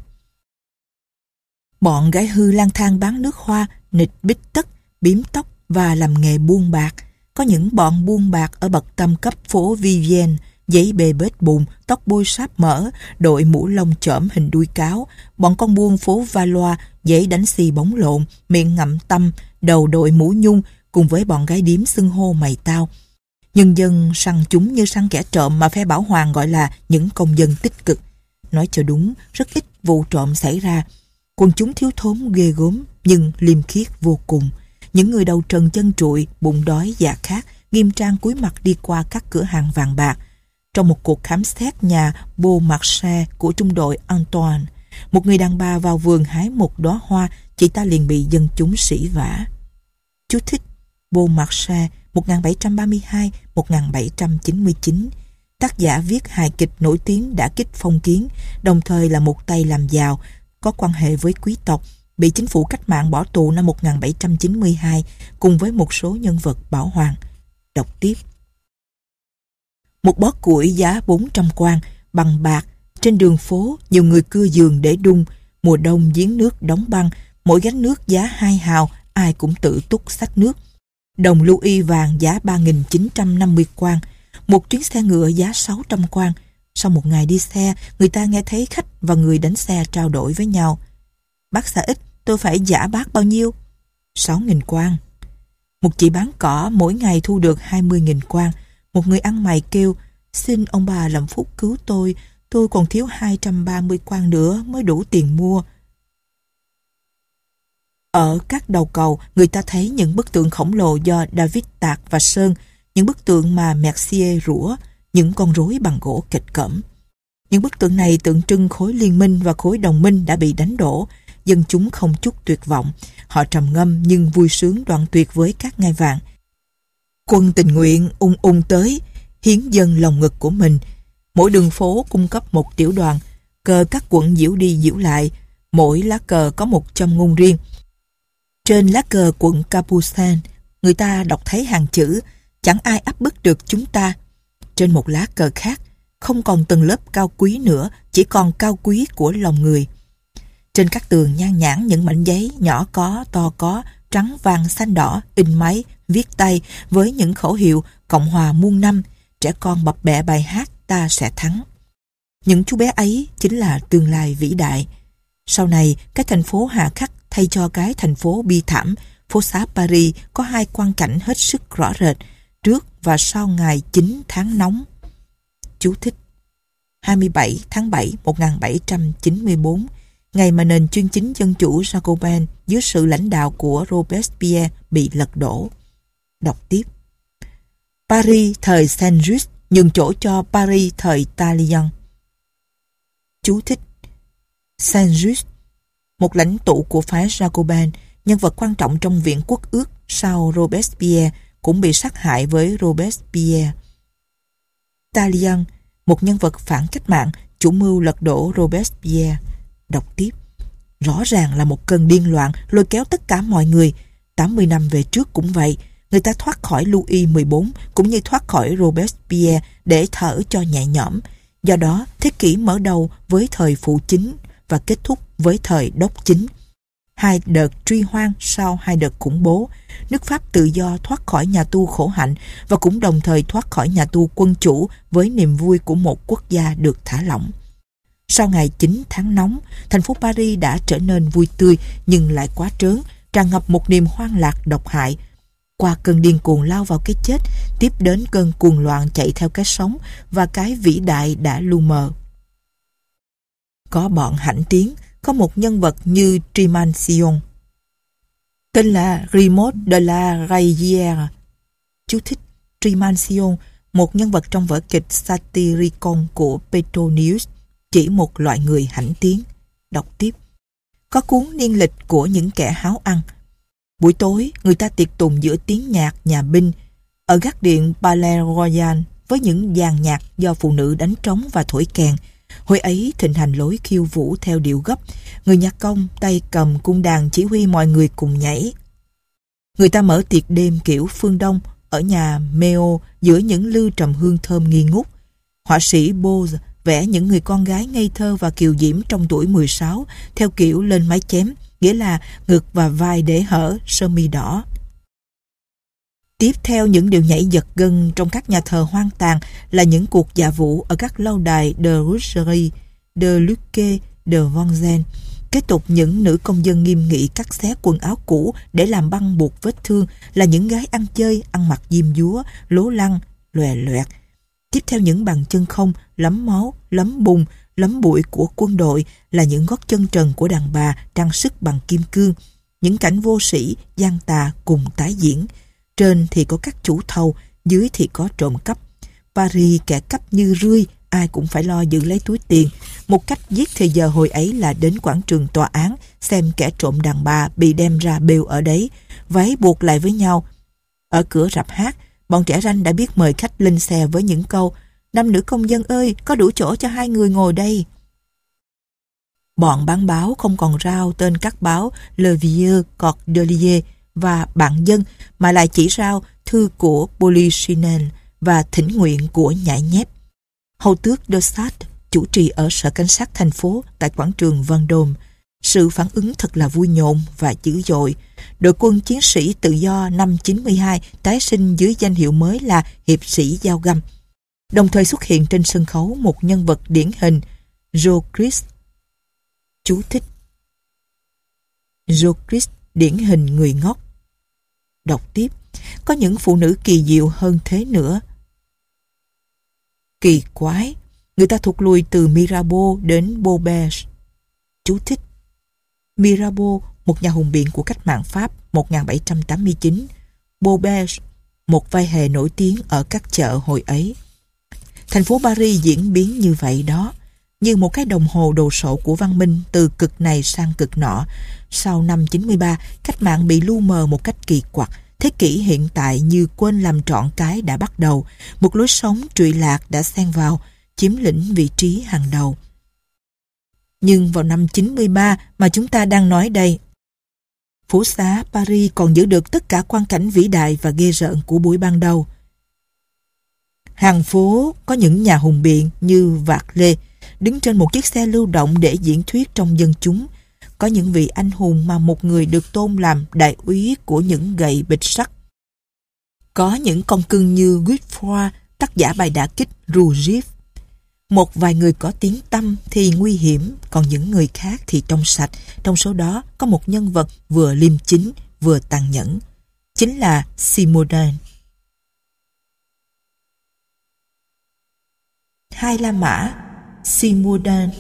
Bọn gái hư lang thang bán nước hoa, nịt bít tất, bím tóc và làm nghề buôn bạc. Có những bọn buôn bạc ở bậc tam cấp phố Vivienne, giấy bê bết bùn, tóc bôi sáp mỡ, đội mũ lông chỏm hình đuôi cáo. Bọn con buôn phố Valois, giấy đánh xì bóng lộn, miệng ngậm tăm, đầu đội mũ nhung, cùng với bọn gái điếm xưng hô mày tao. Nhân dân săn chúng như săn kẻ trộm mà phe Bảo Hoàng gọi là những công dân tích cực. Nói cho đúng, rất ít vụ trộm xảy ra. Quần chúng thiếu thốn ghê gớm nhưng liêm khiết vô cùng. Những người đầu trần chân trụi, bụng đói dạ khát, nghiêm trang cúi mặt đi qua các cửa hàng vàng bạc. Trong một cuộc khám xét nhà Beaumarchais của trung đội Antoine, một người đàn bà vào vườn hái một đóa hoa, chị ta liền bị dân chúng sỉ vả. Chú thích: Beaumarchais một nghìn bảy trăm ba mươi hai đến một nghìn bảy trăm chín mươi chín. Tác giả viết hài kịch nổi tiếng đã kích phong kiến, đồng thời là một tay làm giàu, có quan hệ với quý tộc, bị chính phủ cách mạng bỏ tù năm một nghìn bảy trăm chín mươi hai cùng với một số nhân vật Bảo Hoàng. Đọc tiếp. Một bó củi giá bốn trăm quan bằng bạc. Trên đường phố nhiều người cưa giường để đun. Mùa đông giếng nước đóng băng, mỗi gánh nước giá hai hào, ai cũng tự túc xách nước. Đồng Louis vàng giá ba nghìn chín trăm năm mươi quan. Một chuyến xe ngựa giá sáu trăm quan. Sau một ngày đi xe, người ta nghe thấy khách và người đánh xe trao đổi với nhau. Bác xả ít, tôi phải trả bác bao nhiêu? sáu nghìn quan. Một chị bán cỏ mỗi ngày thu được hai mươi nghìn quan. Một người ăn mày kêu: xin ông bà làm phúc cứu tôi, tôi còn thiếu hai trăm ba mươi quan nữa mới đủ tiền mua. Ở các đầu cầu, người ta thấy những bức tượng khổng lồ do David tạc và sơn, những bức tượng mà Mercier rũa, những con rối bằng gỗ kịch cẩm. Những bức tượng này tượng trưng khối liên minh và khối đồng minh đã bị đánh đổ. Dân chúng không chút tuyệt vọng. Họ trầm ngâm nhưng vui sướng đoạn tuyệt với các ngai vàng. Quân tình nguyện ung ung tới, hiến dâng lòng ngực của mình. Mỗi đường phố cung cấp một tiểu đoàn, cờ các quận diễu đi diễu lại. Mỗi lá cờ có một châm ngôn riêng. Trên lá cờ quận Capucin, người ta đọc thấy hàng chữ: chẳng ai áp bức được chúng ta. Trên một lá cờ khác, không còn tầng lớp cao quý nữa, chỉ còn cao quý của lòng người. Trên các tường nhan nhãn những mảnh giấy nhỏ có, to có, trắng, vàng, xanh, đỏ, in máy, viết tay với những khẩu hiệu Cộng hòa muôn năm, trẻ con bập bẹ bài hát ta sẽ thắng. Những chú bé ấy chính là tương lai vĩ đại. Sau này, cái thành phố hà khắc thay cho cái thành phố bi thảm, phố xá Paris có hai quang cảnh hết sức rõ rệt, trước và sau ngày chín tháng nóng. Chú thích: hai mươi bảy tháng bảy một nghìn bảy trăm chín mươi tư, ngày mà nền chuyên chính dân chủ Jacobin dưới sự lãnh đạo của Robespierre bị lật đổ. Đọc tiếp. Paris thời Saint-Just nhường chỗ cho Paris thời Talleyrand. Chú thích: Saint-Just, một lãnh tụ của phái Jacobin, nhân vật quan trọng trong Viện Quốc ước sau Robespierre, cũng bị sát hại với Robespierre. Talleyrand, một nhân vật phản cách mạng, chủ mưu lật đổ Robespierre. Đọc tiếp. Rõ ràng là một cơn điên loạn lôi kéo tất cả mọi người. tám mươi năm về trước cũng vậy. Người ta thoát khỏi Louis mười bốn cũng như thoát khỏi Robespierre để thở cho nhẹ nhõm. Do đó, thế kỷ mở đầu với thời phụ chính và kết thúc với thời đốc chính. hai đợt truy hoang sau hai đợt khủng bố, nước Pháp tự do thoát khỏi nhà tù khổ hạnh và cũng đồng thời thoát khỏi nhà tù quân chủ với niềm vui của một quốc gia được thả lỏng. Sau ngày chín tháng nóng, thành phố Paris đã trở nên vui tươi nhưng lại quá trớn, tràn ngập một niềm hoang lạc độc hại. Qua cơn điên cuồng lao vào cái chết, tiếp đến cơn cuồng loạn chạy theo cái sống và cái vĩ đại đã lu mờ. Có bọn hãnh tiến, có một nhân vật như Trimancion, tên là Grimaud de la Reyrière. Chú thích: Trimancion, một nhân vật trong vở kịch Satyricon của Petronius, chỉ một loại người hãnh tiến. Đọc tiếp. Có cuốn niên lịch của những kẻ háo ăn. Buổi tối, người ta tiệc tùng giữa tiếng nhạc nhà binh ở gác điện Palais Royal với những dàn nhạc do phụ nữ đánh trống và thổi kèn. Hồi ấy thịnh hành lối khiêu vũ theo điệu gấp. Người nhạc công tay cầm cung đàn chỉ huy mọi người cùng nhảy. Người ta mở tiệc đêm kiểu phương Đông ở nhà Meo giữa những lư trầm hương thơm nghi ngút. Họa sĩ Bose vẽ những người con gái ngây thơ và kiều diễm trong tuổi mười sáu theo kiểu lên mái chém, nghĩa là ngực và vai để hở, sơ mi đỏ. Tiếp theo những điệu nhảy giật gân trong các nhà thờ hoang tàn là những cuộc dạ vũ ở các lâu đài de Rougerie, de Lucé, de Vincennes. Kế tục những nữ công dân nghiêm nghị cắt xé quần áo cũ để làm băng buộc vết thương là những gái ăn chơi, ăn mặc diêm dúa, lố lăng, lòe loẹt. Tiếp theo những bàn chân không, lấm máu, lấm bùn, lấm bụi của quân đội là những gót chân trần của đàn bà trang sức bằng kim cương. Những cảnh vô sĩ, gian tà cùng tái diễn. Trên thì có các chủ thầu, dưới thì có trộm cắp. Paris kẻ cắp như rươi, ai cũng phải lo giữ lấy túi tiền. Một cách giết thời giờ hồi ấy là đến quảng trường tòa án xem kẻ trộm đàn bà bị đem ra bêu ở đấy, váy buộc lại với nhau. Ở cửa rạp hát, bọn trẻ ranh đã biết mời khách lên xe với những câu: "Nam nữ công dân ơi, có đủ chỗ cho hai người ngồi đây." Bọn bán báo không còn rao tên các báo Le Vieux Cordelier và Bạn Dân, mà lại chỉ rao thư của Polichinelle và thỉnh nguyện của Nhãi Nhép. Hầu tước de Sade chủ trì ở sở cảnh sát thành phố tại quảng trường Vendôme. Sự phản ứng thật là vui nhộn và dữ dội. Đội quân chiến sĩ tự do năm chín mươi hai tái sinh dưới danh hiệu mới là hiệp sĩ dao găm. Đồng thời xuất hiện trên sân khấu một nhân vật điển hình, Joe Christ. Chú thích: Joe Christ, điển hình người ngốc. Đọc tiếp. Có những phụ nữ kỳ diệu hơn thế nữa. Kỳ quái, người ta thụt lùi từ Mirabeau đến Beaubèche. Chú thích: Mirabeau, một nhà hùng biện của cách mạng Pháp một nghìn bảy trăm tám mươi chín. Beaubèche, một vai hề nổi tiếng ở các chợ hồi ấy. Thành phố Paris diễn biến như vậy đó, như một cái đồng hồ đồ sộ của văn minh từ cực này sang cực nọ. Sau năm chín mươi ba, cách mạng bị lu mờ một cách kỳ quặc. Thế kỷ hiện tại như quên làm trọn cái đã bắt đầu. Một lối sống trụy lạc đã xen vào, chiếm lĩnh vị trí hàng đầu. Nhưng vào năm chín mươi ba mà chúng ta đang nói đây, phố xá Paris còn giữ được tất cả quang cảnh vĩ đại và ghê rợn của buổi ban đầu. Hàng phố có những nhà hùng biện như Vạc Lê đứng trên một chiếc xe lưu động để diễn thuyết trong dân chúng. Có những vị anh hùng mà một người được tôn làm đại úy của những gậy bịch sắt. Có những con cưng như Guitfroy, tác giả bài đả kích Rougif. Một vài người có tiếng tăm thì nguy hiểm, còn những người khác thì trong sạch. Trong số đó có một nhân vật vừa liêm chính vừa tàn nhẫn, chính là Simodain. Hai La Mã, Simodain.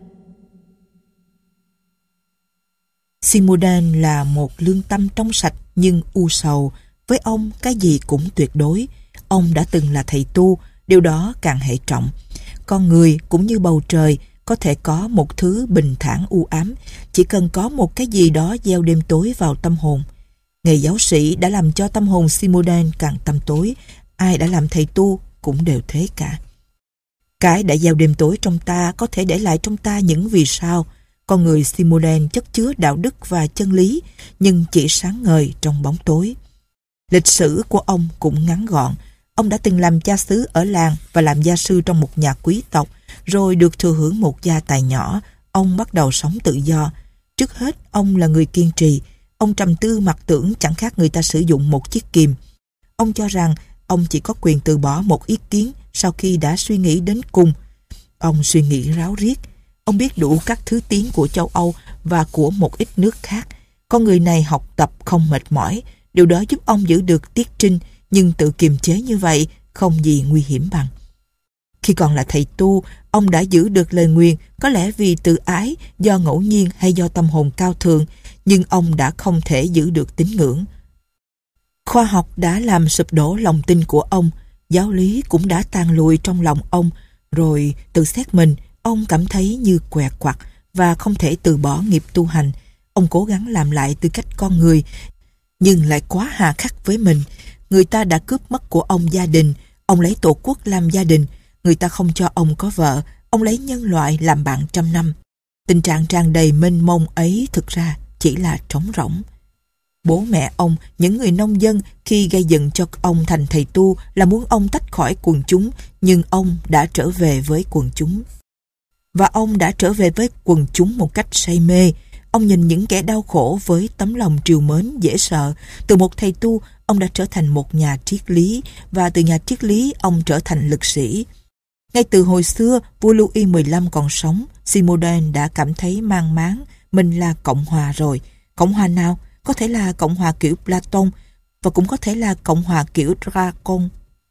Simodain là một lương tâm trong sạch nhưng u sầu. Với ông cái gì cũng tuyệt đối. Ông đã từng là thầy tu, điều đó càng hệ trọng. Con người cũng như bầu trời có thể có một thứ bình thản u ám, chỉ cần có một cái gì đó gieo đêm tối vào tâm hồn. Nghề giáo sĩ đã làm cho tâm hồn Simodain càng tăm tối. Ai đã làm thầy tu cũng đều thế cả. Cái đã gieo đêm tối trong ta có thể để lại trong ta những vì sao. Con người Simodain chất chứa đạo đức và chân lý, nhưng chỉ sáng ngời trong bóng tối. Lịch sử của ông cũng ngắn gọn. Ông đã từng làm cha xứ ở làng và làm gia sư trong một nhà quý tộc, rồi được thừa hưởng một gia tài nhỏ. Ông bắt đầu sống tự do. Đến năm một nghìn chín trăm hai mươi, ông bắt đầu sống tự do. Trước hết, ông là người kiên trì. Ông trầm tư mặc tưởng chẳng khác người ta sử dụng một chiếc kìm. Ông cho rằng ông chỉ có quyền từ bỏ một ý kiến sau khi đã suy nghĩ đến cùng. Ông suy nghĩ ráo riết. Ông biết đủ các thứ tiếng của châu Âu và của một ít nước khác. Con người này học tập không mệt mỏi. Điều đó giúp ông giữ được tiết trinh, nhưng tự kiềm chế như vậy không gì nguy hiểm bằng. Khi còn là thầy tu, ông đã giữ được lời nguyền, có lẽ vì tự ái, do ngẫu nhiên hay do tâm hồn cao thượng, nhưng ông đã không thể giữ được tín ngưỡng. Khoa học đã làm sụp đổ lòng tin của ông, giáo lý cũng đã tan lùi trong lòng ông, rồi tự xét mình, ông cảm thấy như què quặt và không thể từ bỏ nghiệp tu hành. Ông cố gắng làm lại tư cách con người, nhưng lại quá hà khắc với mình. Người ta đã cướp mất của ông gia đình, ông lấy tổ quốc làm gia đình. Người ta không cho ông có vợ, ông lấy nhân loại làm bạn trăm năm. Tình trạng tràn đầy mênh mông ấy thực ra chỉ là trống rỗng. Bố mẹ ông, những người nông dân, khi gây dựng cho ông thành thầy tu là muốn ông tách khỏi quần chúng, nhưng ông đã trở về với quần chúng. Và ông đã trở về với quần chúng một cách say mê. Ông nhìn những kẻ đau khổ với tấm lòng trìu mến dễ sợ. Từ một thầy tu, ông đã trở thành một nhà triết lý, và từ nhà triết lý, ông trở thành lực sĩ. Ngay từ hồi xưa, vua Louis mười lăm còn sống, Simondon đã cảm thấy mang máng mình là Cộng hòa rồi. Cộng hòa nào? Có thể là Cộng hòa kiểu Platon, và cũng có thể là Cộng hòa kiểu Dracon.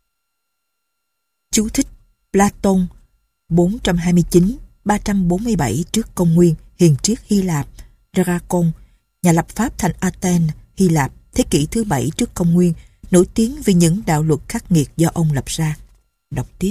Chú thích: Platon bốn trăm hai mươi chín đến ba trăm bốn mươi bảy trước công nguyên, hiền triết Hy Lạp. Dracon, nhà lập pháp thành Athens, Hy Lạp, thế kỷ thứ bảy trước công nguyên, nổi tiếng vì những đạo luật khắc nghiệt do ông lập ra. Đọc tiếp.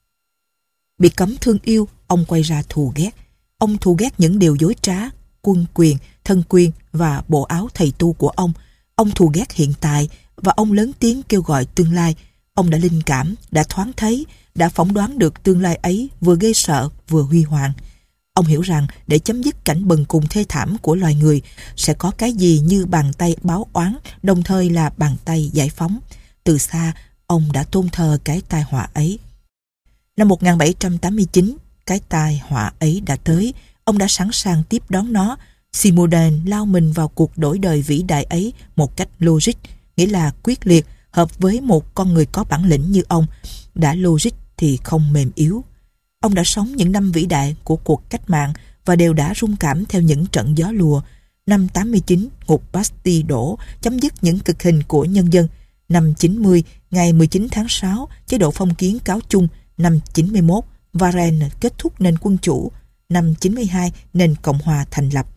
Bị cấm thương yêu, ông quay ra thù ghét. Ông thù ghét những điều dối trá, quân quyền, thân quyền và bộ áo thầy tu của ông. Ông thù ghét hiện tại, và ông lớn tiếng kêu gọi tương lai. Ông đã linh cảm, đã thoáng thấy, đã phỏng đoán được tương lai ấy vừa ghê sợ vừa huy hoàng. Ông hiểu rằng để chấm dứt cảnh bần cùng thê thảm của loài người sẽ có cái gì như bàn tay báo oán, đồng thời là bàn tay giải phóng. Từ xa, ông đã tôn thờ cái tai họa ấy. Năm một nghìn bảy trăm tám mươi chín, cái tai họa ấy đã tới. Ông đã sẵn sàng tiếp đón nó. Simondon lao mình vào cuộc đổi đời vĩ đại ấy một cách logic, nghĩa là quyết liệt, hợp với một con người có bản lĩnh như ông. Đã logic thì không mềm yếu. Ông đã sống những năm vĩ đại của cuộc cách mạng và đều đã rung cảm theo những trận gió lùa. Năm tám mươi chín, ngục Bastille đổ, chấm dứt những cực hình của nhân dân. Năm chín mươi, ngày mười chín tháng sáu, chế độ phong kiến cáo chung. Năm chín mươi mốt, Varennes kết thúc nền quân chủ. Năm chín mươi hai, nền Cộng hòa thành lập.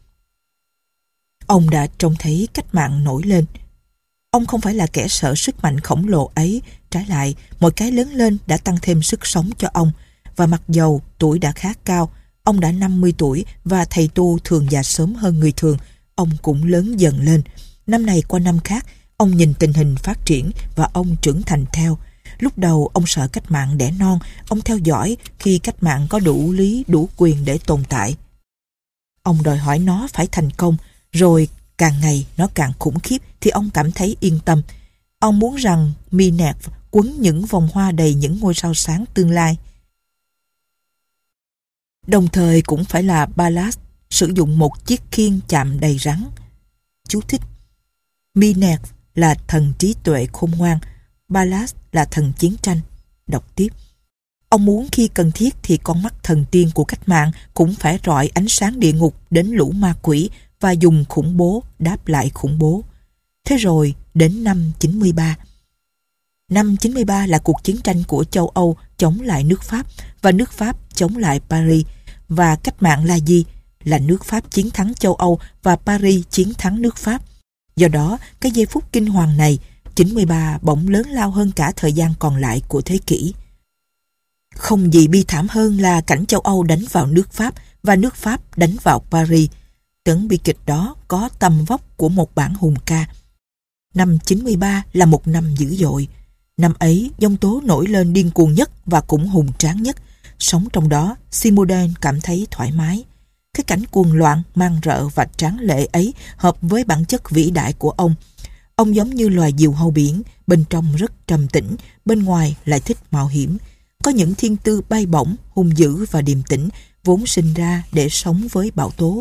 Ông đã trông thấy cách mạng nổi lên. Ông không phải là kẻ sợ sức mạnh khổng lồ ấy, trái lại, mọi cái lớn lên đã tăng thêm sức sống cho ông. Và mặc dầu tuổi đã khá cao, ông đã năm mươi tuổi và thầy tu thường già sớm hơn người thường, ông cũng lớn dần lên. Năm này qua năm khác, ông nhìn tình hình phát triển và ông trưởng thành theo. Lúc đầu ông sợ cách mạng đẻ non, ông theo dõi khi cách mạng có đủ lý, đủ quyền để tồn tại. Ông đòi hỏi nó phải thành công, rồi càng ngày nó càng khủng khiếp thì ông cảm thấy yên tâm. Ông muốn rằng Minerve quấn những vòng hoa đầy những ngôi sao sáng tương lai. Đồng thời cũng phải là Pallas sử dụng một chiếc khiên chạm đầy rắn. Chú thích: Minerve là thần trí tuệ khôn ngoan, Pallas là thần chiến tranh. Đọc tiếp. Ông muốn khi cần thiết thì con mắt thần tiên của cách mạng cũng phải rọi ánh sáng địa ngục đến lũ ma quỷ và dùng khủng bố đáp lại khủng bố. Thế rồi đến năm chín mươi ba. Năm chín mươi ba là cuộc chiến tranh của châu Âu chống lại nước Pháp và nước Pháp chống lại Paris. Và cách mạng là gì? Là nước Pháp chiến thắng châu Âu và Paris chiến thắng nước Pháp. Do đó, cái giây phút kinh hoàng này, chín mươi ba bỗng lớn lao hơn cả thời gian còn lại của thế kỷ. Không gì bi thảm hơn là cảnh châu Âu đánh vào nước Pháp và nước Pháp đánh vào Paris. Tấn bi kịch đó có tầm vóc của một bản hùng ca. Năm chín mươi ba là một năm dữ dội. Năm ấy, giông tố nổi lên điên cuồng nhất và cũng hùng tráng nhất. Sống trong đó, Simondon cảm thấy thoải mái. Cái cảnh cuồng loạn, mang rợ và tráng lệ ấy hợp với bản chất vĩ đại của ông. Ông giống như loài diều hâu biển, bên trong rất trầm tĩnh, bên ngoài lại thích mạo hiểm. Có những thiên tư bay bổng, hung dữ và điềm tĩnh, vốn sinh ra để sống với bão tố.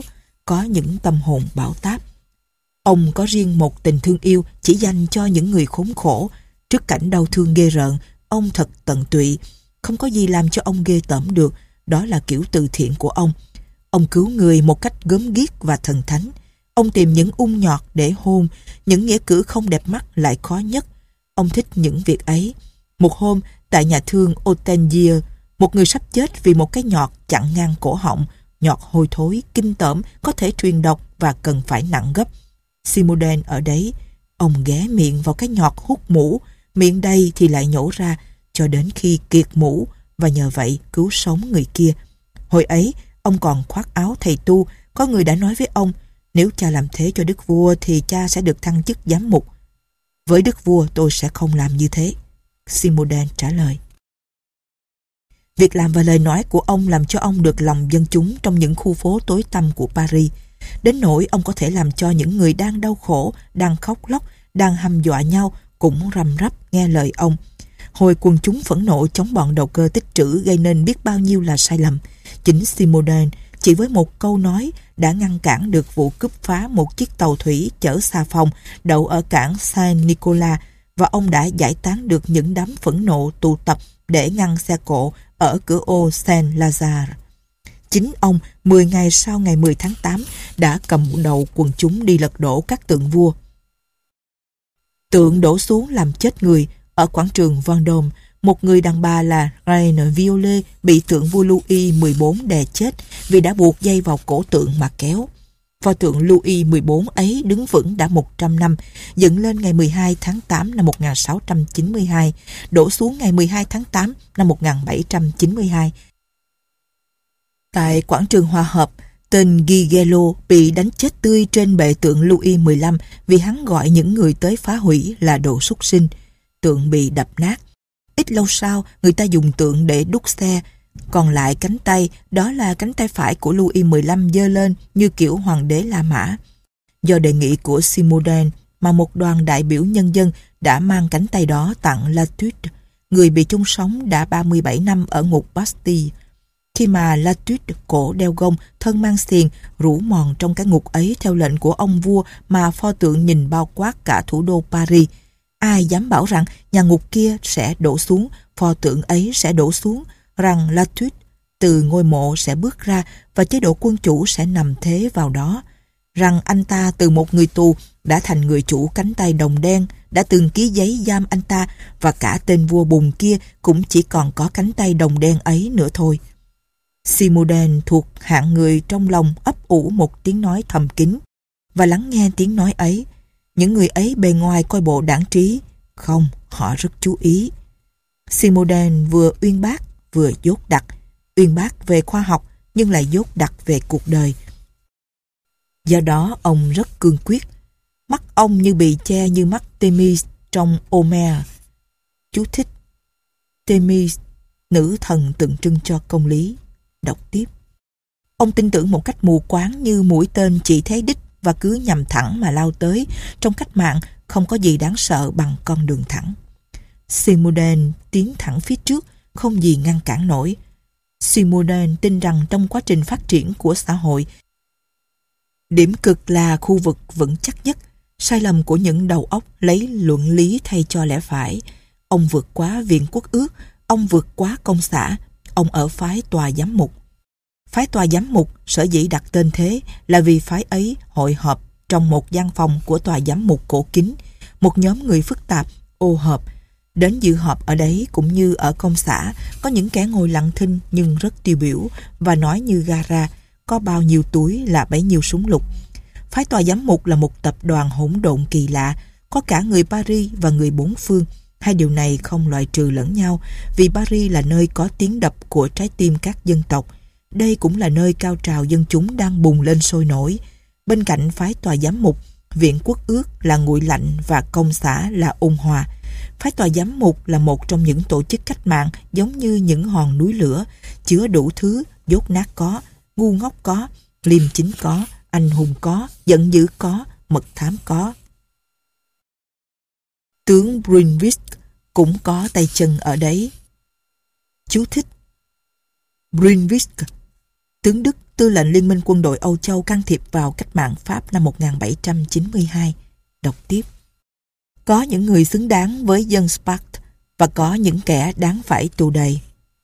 có những tâm hồn bão táp. Ông có riêng một tình thương yêu chỉ dành cho những người khốn khổ. Trước cảnh đau thương ghê rợn, ông thật tận tụy. Không có gì làm cho ông ghê tởm được. Đó là kiểu từ thiện của ông. Ông cứu người một cách gớm ghiếc và thần thánh. Ông tìm những ung nhọt để hôn, những nghĩa cử không đẹp mắt lại khó nhất. Ông thích những việc ấy. Một hôm, tại nhà thương Ottengier, một người sắp chết vì một cái nhọt chặn ngang cổ họng, nhọt hôi thối, kinh tởm, có thể truyền độc và cần phải nặng gấp. Simoden ở đấy, ông ghé miệng vào cái nhọt hút mũ, miệng đầy thì lại nhổ ra, cho đến khi kiệt mũ, và nhờ vậy cứu sống người kia. Hồi ấy, ông còn khoác áo thầy tu, có người đã nói với ông, nếu cha làm thế cho đức vua thì cha sẽ được thăng chức giám mục. Với đức vua tôi sẽ không làm như thế, Simoden trả lời. Việc làm và lời nói của ông làm cho ông được lòng dân chúng trong những khu phố tối tăm của Paris. Đến nỗi ông có thể làm cho những người đang đau khổ, đang khóc lóc, đang hăm dọa nhau cũng răm rắp nghe lời ông. Hồi quần chúng phẫn nộ chống bọn đầu cơ tích trữ gây nên biết bao nhiêu là sai lầm. Chính Simoden chỉ với một câu nói đã ngăn cản được vụ cướp phá một chiếc tàu thủy chở xà phòng đậu ở cảng Saint-Nicolas, và ông đã giải tán được những đám phẫn nộ tụ tập để ngăn xe cộ ở cửa ô Saint-Lazare. Chính ông, mười ngày sau ngày mười tháng tám, đã cầm đầu quần chúng đi lật đổ các tượng vua. Tượng đổ xuống làm chết người ở quảng trường Vendôme. Một người đàn bà là Reine Violet bị tượng vua Louis mười bốn đè chết vì đã buộc dây vào cổ tượng mà kéo. Pho tượng Louis mười bốn ấy đứng vững đã một trăm năm, dựng lên ngày mười hai tháng tám năm một nghìn sáu trăm chín mươi hai, đổ xuống ngày mười hai tháng tám năm một nghìn bảy trăm chín mươi hai. Tại quảng trường Hòa Hợp, tên Guy Gelot bị đánh chết tươi trên bệ tượng Louis mười lăm vì hắn gọi những người tới phá hủy là đồ súc sinh. Tượng bị đập nát. Ít lâu sau, người ta dùng tượng để đúc xe. Còn lại cánh tay, đó là cánh tay phải của Louis mười lăm giơ lên như kiểu hoàng đế La Mã. Do đề nghị của Simoden mà một đoàn đại biểu nhân dân đã mang cánh tay đó tặng Lathuille, người bị chung sống đã ba mươi bảy năm ở ngục Bastille. Khi mà Lathuille, cổ đeo gông, thân mang xiềng, rũ mòn trong cái ngục ấy theo lệnh của ông vua mà pho tượng nhìn bao quát cả thủ đô Paris, ai dám bảo rằng nhà ngục kia sẽ đổ xuống, pho tượng ấy sẽ đổ xuống, rằng Lathuille từ ngôi mộ sẽ bước ra và chế độ quân chủ sẽ nằm thế vào đó, rằng anh ta từ một người tù đã thành người chủ cánh tay đồng đen, đã từng ký giấy giam anh ta, và cả tên vua bùn kia cũng chỉ còn có cánh tay đồng đen ấy nữa thôi. Simoden thuộc hạng người trong lòng ấp ủ một tiếng nói thầm kín và lắng nghe tiếng nói ấy. Những người ấy bề ngoài coi bộ đảng trí, không, họ rất chú ý. Simoden vừa uyên bác vừa dốt đặc, uyên bác về khoa học nhưng lại dốt đặc về cuộc đời. Do đó ông rất cương quyết. Mắt ông như bị che như mắt Themis trong Homer. Chú thích: Themis, nữ thần tượng trưng cho công lý. Đọc tiếp. Ông tin tưởng một cách mù quáng như mũi tên chỉ thế đích và cứ nhằm thẳng mà lao tới. Trong cách mạng không có gì đáng sợ bằng con đường thẳng. Simoden tiến thẳng phía trước, không gì ngăn cản nổi. Simoden tin rằng trong quá trình phát triển của xã hội, điểm cực là khu vực vững chắc nhất. Sai lầm của những đầu óc lấy luận lý thay cho lẽ phải. Ông vượt quá viện quốc ước, ông vượt quá công xã, ông ở phái tòa giám mục. Phái tòa giám mục sở dĩ đặt tên thế là vì phái ấy hội họp trong một gian phòng của tòa giám mục cổ kính, một nhóm người phức tạp, ô hợp. Đến dự họp ở đấy cũng như ở công xã, có những kẻ ngồi lặng thinh nhưng rất tiêu biểu và nói như Gara, có bao nhiêu túi là bấy nhiêu súng lục. Phái tòa giám mục là một tập đoàn hỗn độn kỳ lạ, có cả người Paris và người bốn phương. Hai điều này không loại trừ lẫn nhau, vì Paris là nơi có tiếng đập của trái tim các dân tộc. Đây cũng là nơi cao trào dân chúng đang bùng lên sôi nổi. Bên cạnh phái tòa giám mục, viện quốc ước là nguội lạnh và công xã là ôn hòa. Phái tòa giám mục là một trong những tổ chức cách mạng giống như những hòn núi lửa, chứa đủ thứ, dốt nát có, ngu ngốc có, liêm chính có, anh hùng có, giận dữ có, mật thám có. Tướng Brunswick cũng có tay chân ở đấy. Chú thích: Brunswick, Tướng Đức, tư lệnh Liên minh quân đội Âu Châu can thiệp vào cách mạng Pháp năm một nghìn bảy trăm chín mươi hai. Đọc tiếp. Có những người xứng đáng với dân Sparta và có những kẻ đáng phải tù đầy.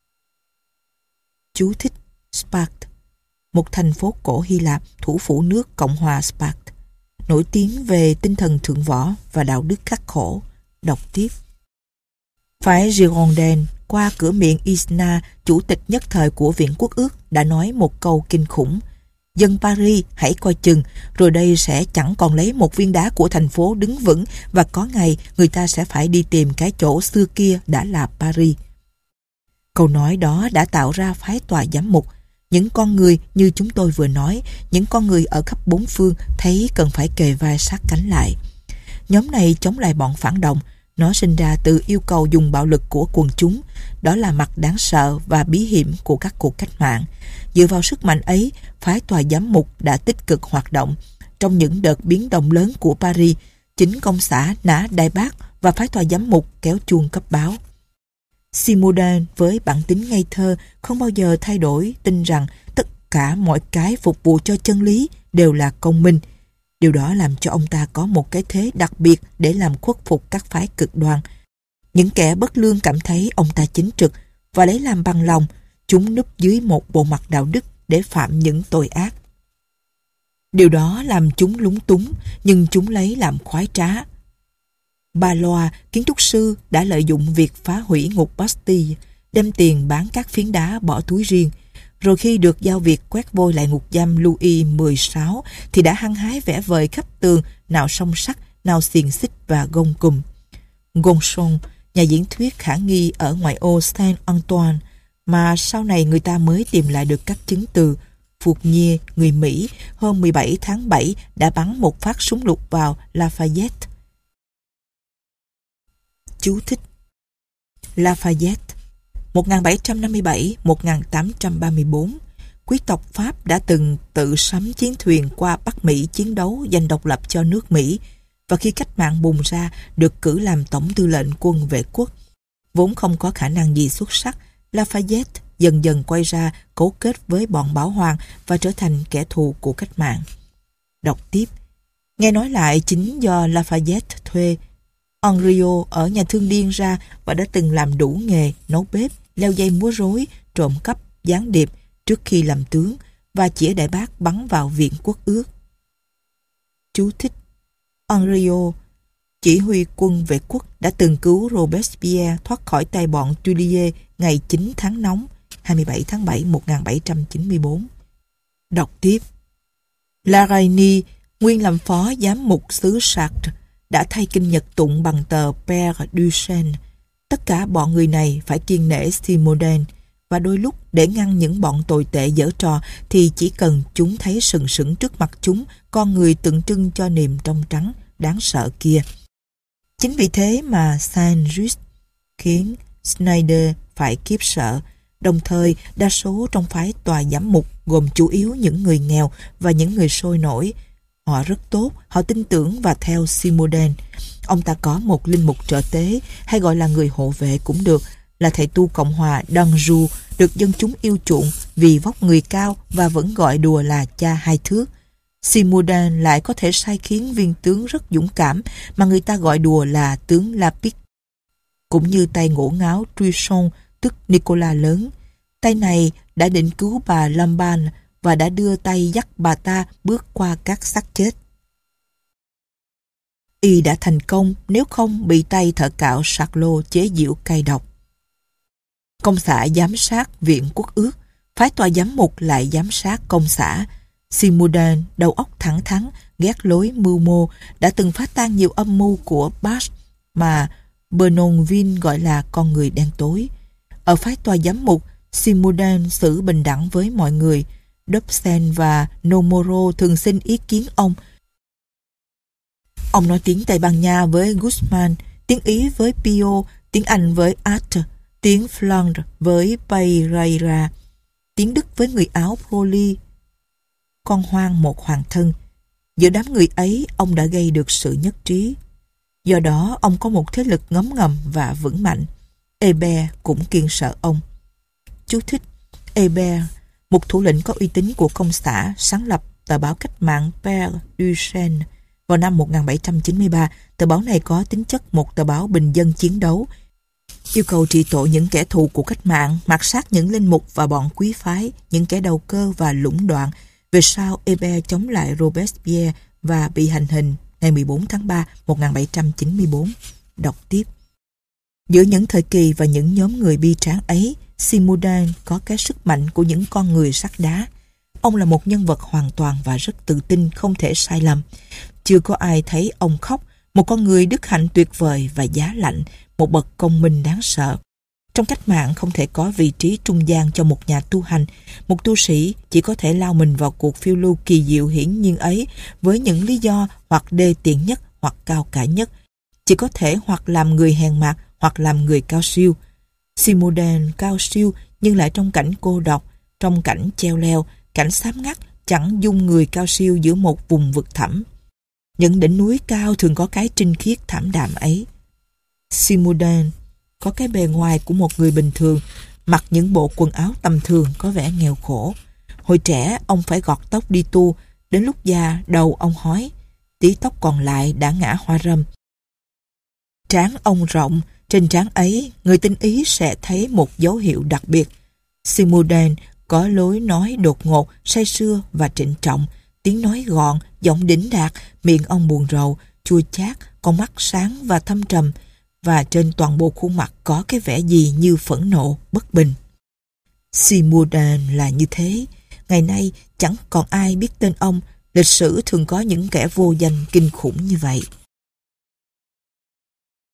Chú thích: Sparta, một thành phố cổ Hy Lạp, thủ phủ nước Cộng hòa Sparta, nổi tiếng về tinh thần thượng võ và đạo đức khắc khổ. Đọc tiếp. Phái Girondin qua cửa miệng Isna, chủ tịch nhất thời của Viện Quốc ước, đã nói một câu kinh khủng: dân Paris hãy coi chừng, rồi đây sẽ chẳng còn lấy một viên đá của thành phố đứng vững, và có ngày người ta sẽ phải đi tìm cái chỗ xưa kia đã là Paris. Câu nói đó đã tạo ra phái tòa giám mục. Những con người như chúng tôi vừa nói, những con người ở khắp bốn phương thấy cần phải kề vai sát cánh lại. Nhóm này chống lại bọn phản động. Nó sinh ra từ yêu cầu dùng bạo lực của quần chúng. Đó là mặt đáng sợ và bí hiểm của các cuộc cách mạng. Dựa vào sức mạnh ấy, phái tòa giám mục đã tích cực hoạt động. Trong những đợt biến động lớn của Paris, chính công xã nã Đại Bác và phái tòa giám mục kéo chuông cấp báo. Simodan với bản tính ngây thơ không bao giờ thay đổi, tin rằng tất cả mọi cái phục vụ cho chân lý đều là công minh. Điều đó làm cho ông ta có một cái thế đặc biệt để làm khuất phục các phái cực đoan. Những kẻ bất lương cảm thấy ông ta chính trực và lấy làm bằng lòng. Chúng núp dưới một bộ mặt đạo đức để phạm những tội ác. Điều đó làm chúng lúng túng, nhưng chúng lấy làm khoái trá. Balois, kiến trúc sư, đã lợi dụng việc phá hủy ngục Bastille, đem tiền bán các phiến đá bỏ túi riêng. Rồi khi được giao việc quét vôi lại ngục giam Louis mười sáu thì đã hăng hái vẽ vời khắp tường, nào song sắt, nào xiềng xích và gông cùm. Gonchon, nhà diễn thuyết khả nghi ở ngoại ô Saint-Antoine, mà sau này người ta mới tìm lại được các chứng từ, Fournier, người Mỹ, hôm mười bảy tháng bảy đã bắn một phát súng lục vào Lafayette. Chú thích: Lafayette, một nghìn bảy trăm năm mươi bảy đến một nghìn tám trăm ba mươi tư, quý tộc Pháp đã từng tự sắm chiến thuyền qua Bắc Mỹ chiến đấu giành độc lập cho nước Mỹ, và khi cách mạng bùng ra được cử làm tổng tư lệnh quân vệ quốc. Vốn không có khả năng gì xuất sắc, Lafayette dần dần quay ra cấu kết với bọn Bảo Hoàng và trở thành kẻ thù của cách mạng. Đọc tiếp. Nghe nói lại chính do Lafayette thuê Henriot ở nhà thương điên ra và đã từng làm đủ nghề nấu bếp, leo dây múa rối, trộm cắp, gián điệp trước khi làm tướng, và chĩa đại bác bắn vào Viện Quốc ước. Chú thích: Henriot, chỉ huy quân vệ quốc, đã từng cứu Robespierre thoát khỏi tay bọn Tullier ngày chín tháng nóng, hai mươi bảy tháng bảy một nghìn bảy trăm chín mươi tư. Đọc tiếp. Larreynie, nguyên làm phó giám mục xứ Chartres, đã thay kinh nhật tụng bằng tờ Père Duchesne. Tất cả bọn người này phải kiêng nể Simodan, và đôi lúc để ngăn những bọn tồi tệ giở trò thì chỉ cần chúng thấy sừng sững trước mặt chúng con người tượng trưng cho niềm trong trắng đáng sợ kia. Chính vì thế mà Saint-Just khiến Schneider phải khiếp sợ. Đồng thời, đa số trong phái tòa giám mục gồm chủ yếu những người nghèo và những người sôi nổi. Họ rất tốt, họ tin tưởng và theo Simodan. Ông ta có một linh mục trợ tế, hay gọi là người hộ vệ cũng được, là thầy tu Cộng hòa Danjou, được dân chúng yêu chuộng vì vóc người cao và vẫn gọi đùa là cha hai thước. Simodan lại có thể sai khiến viên tướng rất dũng cảm mà người ta gọi đùa là tướng Lapix, cũng như tay ngổ ngáo Truchon, tức Nicolas lớn. Tay này đã định cứu bà Lamballe và đã đưa tay dắt bà ta bước qua các xác chết. Y đã thành công, nếu không bị tay thợ cạo Charlot chế giễu cay độc. Công xã giám sát Viện Quốc ước, phái tòa giám mục lại giám sát công xã. Simodan, đầu óc thẳng thắn, ghét lối mưu mô, đã từng phá tan nhiều âm mưu của Barthes mà Bernonville gọi là con người đen tối. Ở phái tòa giám mục, Simodan xử bình đẳng với mọi người. Dobsen và Nomoro thường xin ý kiến ông. Ông nói tiếng Tây Ban Nha với Guzman, tiếng Ý với Pio, tiếng Anh với Art, tiếng Flandre với Pereira, tiếng Đức với người Áo Proli, con hoang một hoàng thân. Giữa đám người ấy, ông đã gây được sự nhất trí. Do đó, ông có một thế lực ngấm ngầm và vững mạnh. Hébert cũng kiêng sợ ông. Chú thích: Hébert, một thủ lĩnh có uy tín của công xã, sáng lập tờ báo cách mạng Père Duchesne. Vào năm một nghìn bảy trăm chín mươi ba, tờ báo này có tính chất một tờ báo bình dân chiến đấu, yêu cầu trị tội những kẻ thù của cách mạng, mạt sát những linh mục và bọn quý phái, những kẻ đầu cơ và lũng đoạn. Về sau, Hébert chống lại Robespierre và bị hành hình ngày mười bốn tháng ba một nghìn bảy trăm chín mươi bốn. Đọc tiếp. Giữa những thời kỳ và những nhóm người bi tráng ấy, Simondin có cái sức mạnh của những con người sắt đá. Ông là một nhân vật hoàn toàn và rất tự tin, không thể sai lầm. Chưa có ai thấy ông khóc, một con người đức hạnh tuyệt vời và giá lạnh, một bậc công minh đáng sợ. Trong cách mạng không thể có vị trí trung gian cho một nhà tu hành. Một tu sĩ chỉ có thể lao mình vào cuộc phiêu lưu kỳ diệu hiển nhiên ấy với những lý do hoặc đê tiện nhất hoặc cao cả nhất. Chỉ có thể hoặc làm người hèn mạt hoặc làm người cao siêu. Simondin cao siêu nhưng lại trong cảnh cô độc, trong cảnh treo leo, cảnh xám ngắt, chẳng dung người cao siêu giữa một vùng vực thẳm. Những đỉnh núi cao thường có cái trinh khiết thảm đạm ấy. Simondin có cái bề ngoài của một người bình thường, mặc những bộ quần áo tầm thường có vẻ nghèo khổ. Hồi trẻ ông phải gọt tóc đi tu, đến lúc già đầu ông hói, tí tóc còn lại đã ngã hoa râm. Trán ông rộng, trên trán ấy người tinh ý sẽ thấy một dấu hiệu đặc biệt. Simondin có lối nói đột ngột, say sưa và trịnh trọng, tiếng nói gọn, giọng đỉnh đạt, miệng ông buồn rầu, chua chát, con mắt sáng và thâm trầm, và trên toàn bộ khuôn mặt có cái vẻ gì như phẫn nộ, bất bình. Simondin là như thế. Ngày nay chẳng còn ai biết tên ông. Lịch sử thường có những kẻ vô danh kinh khủng như vậy.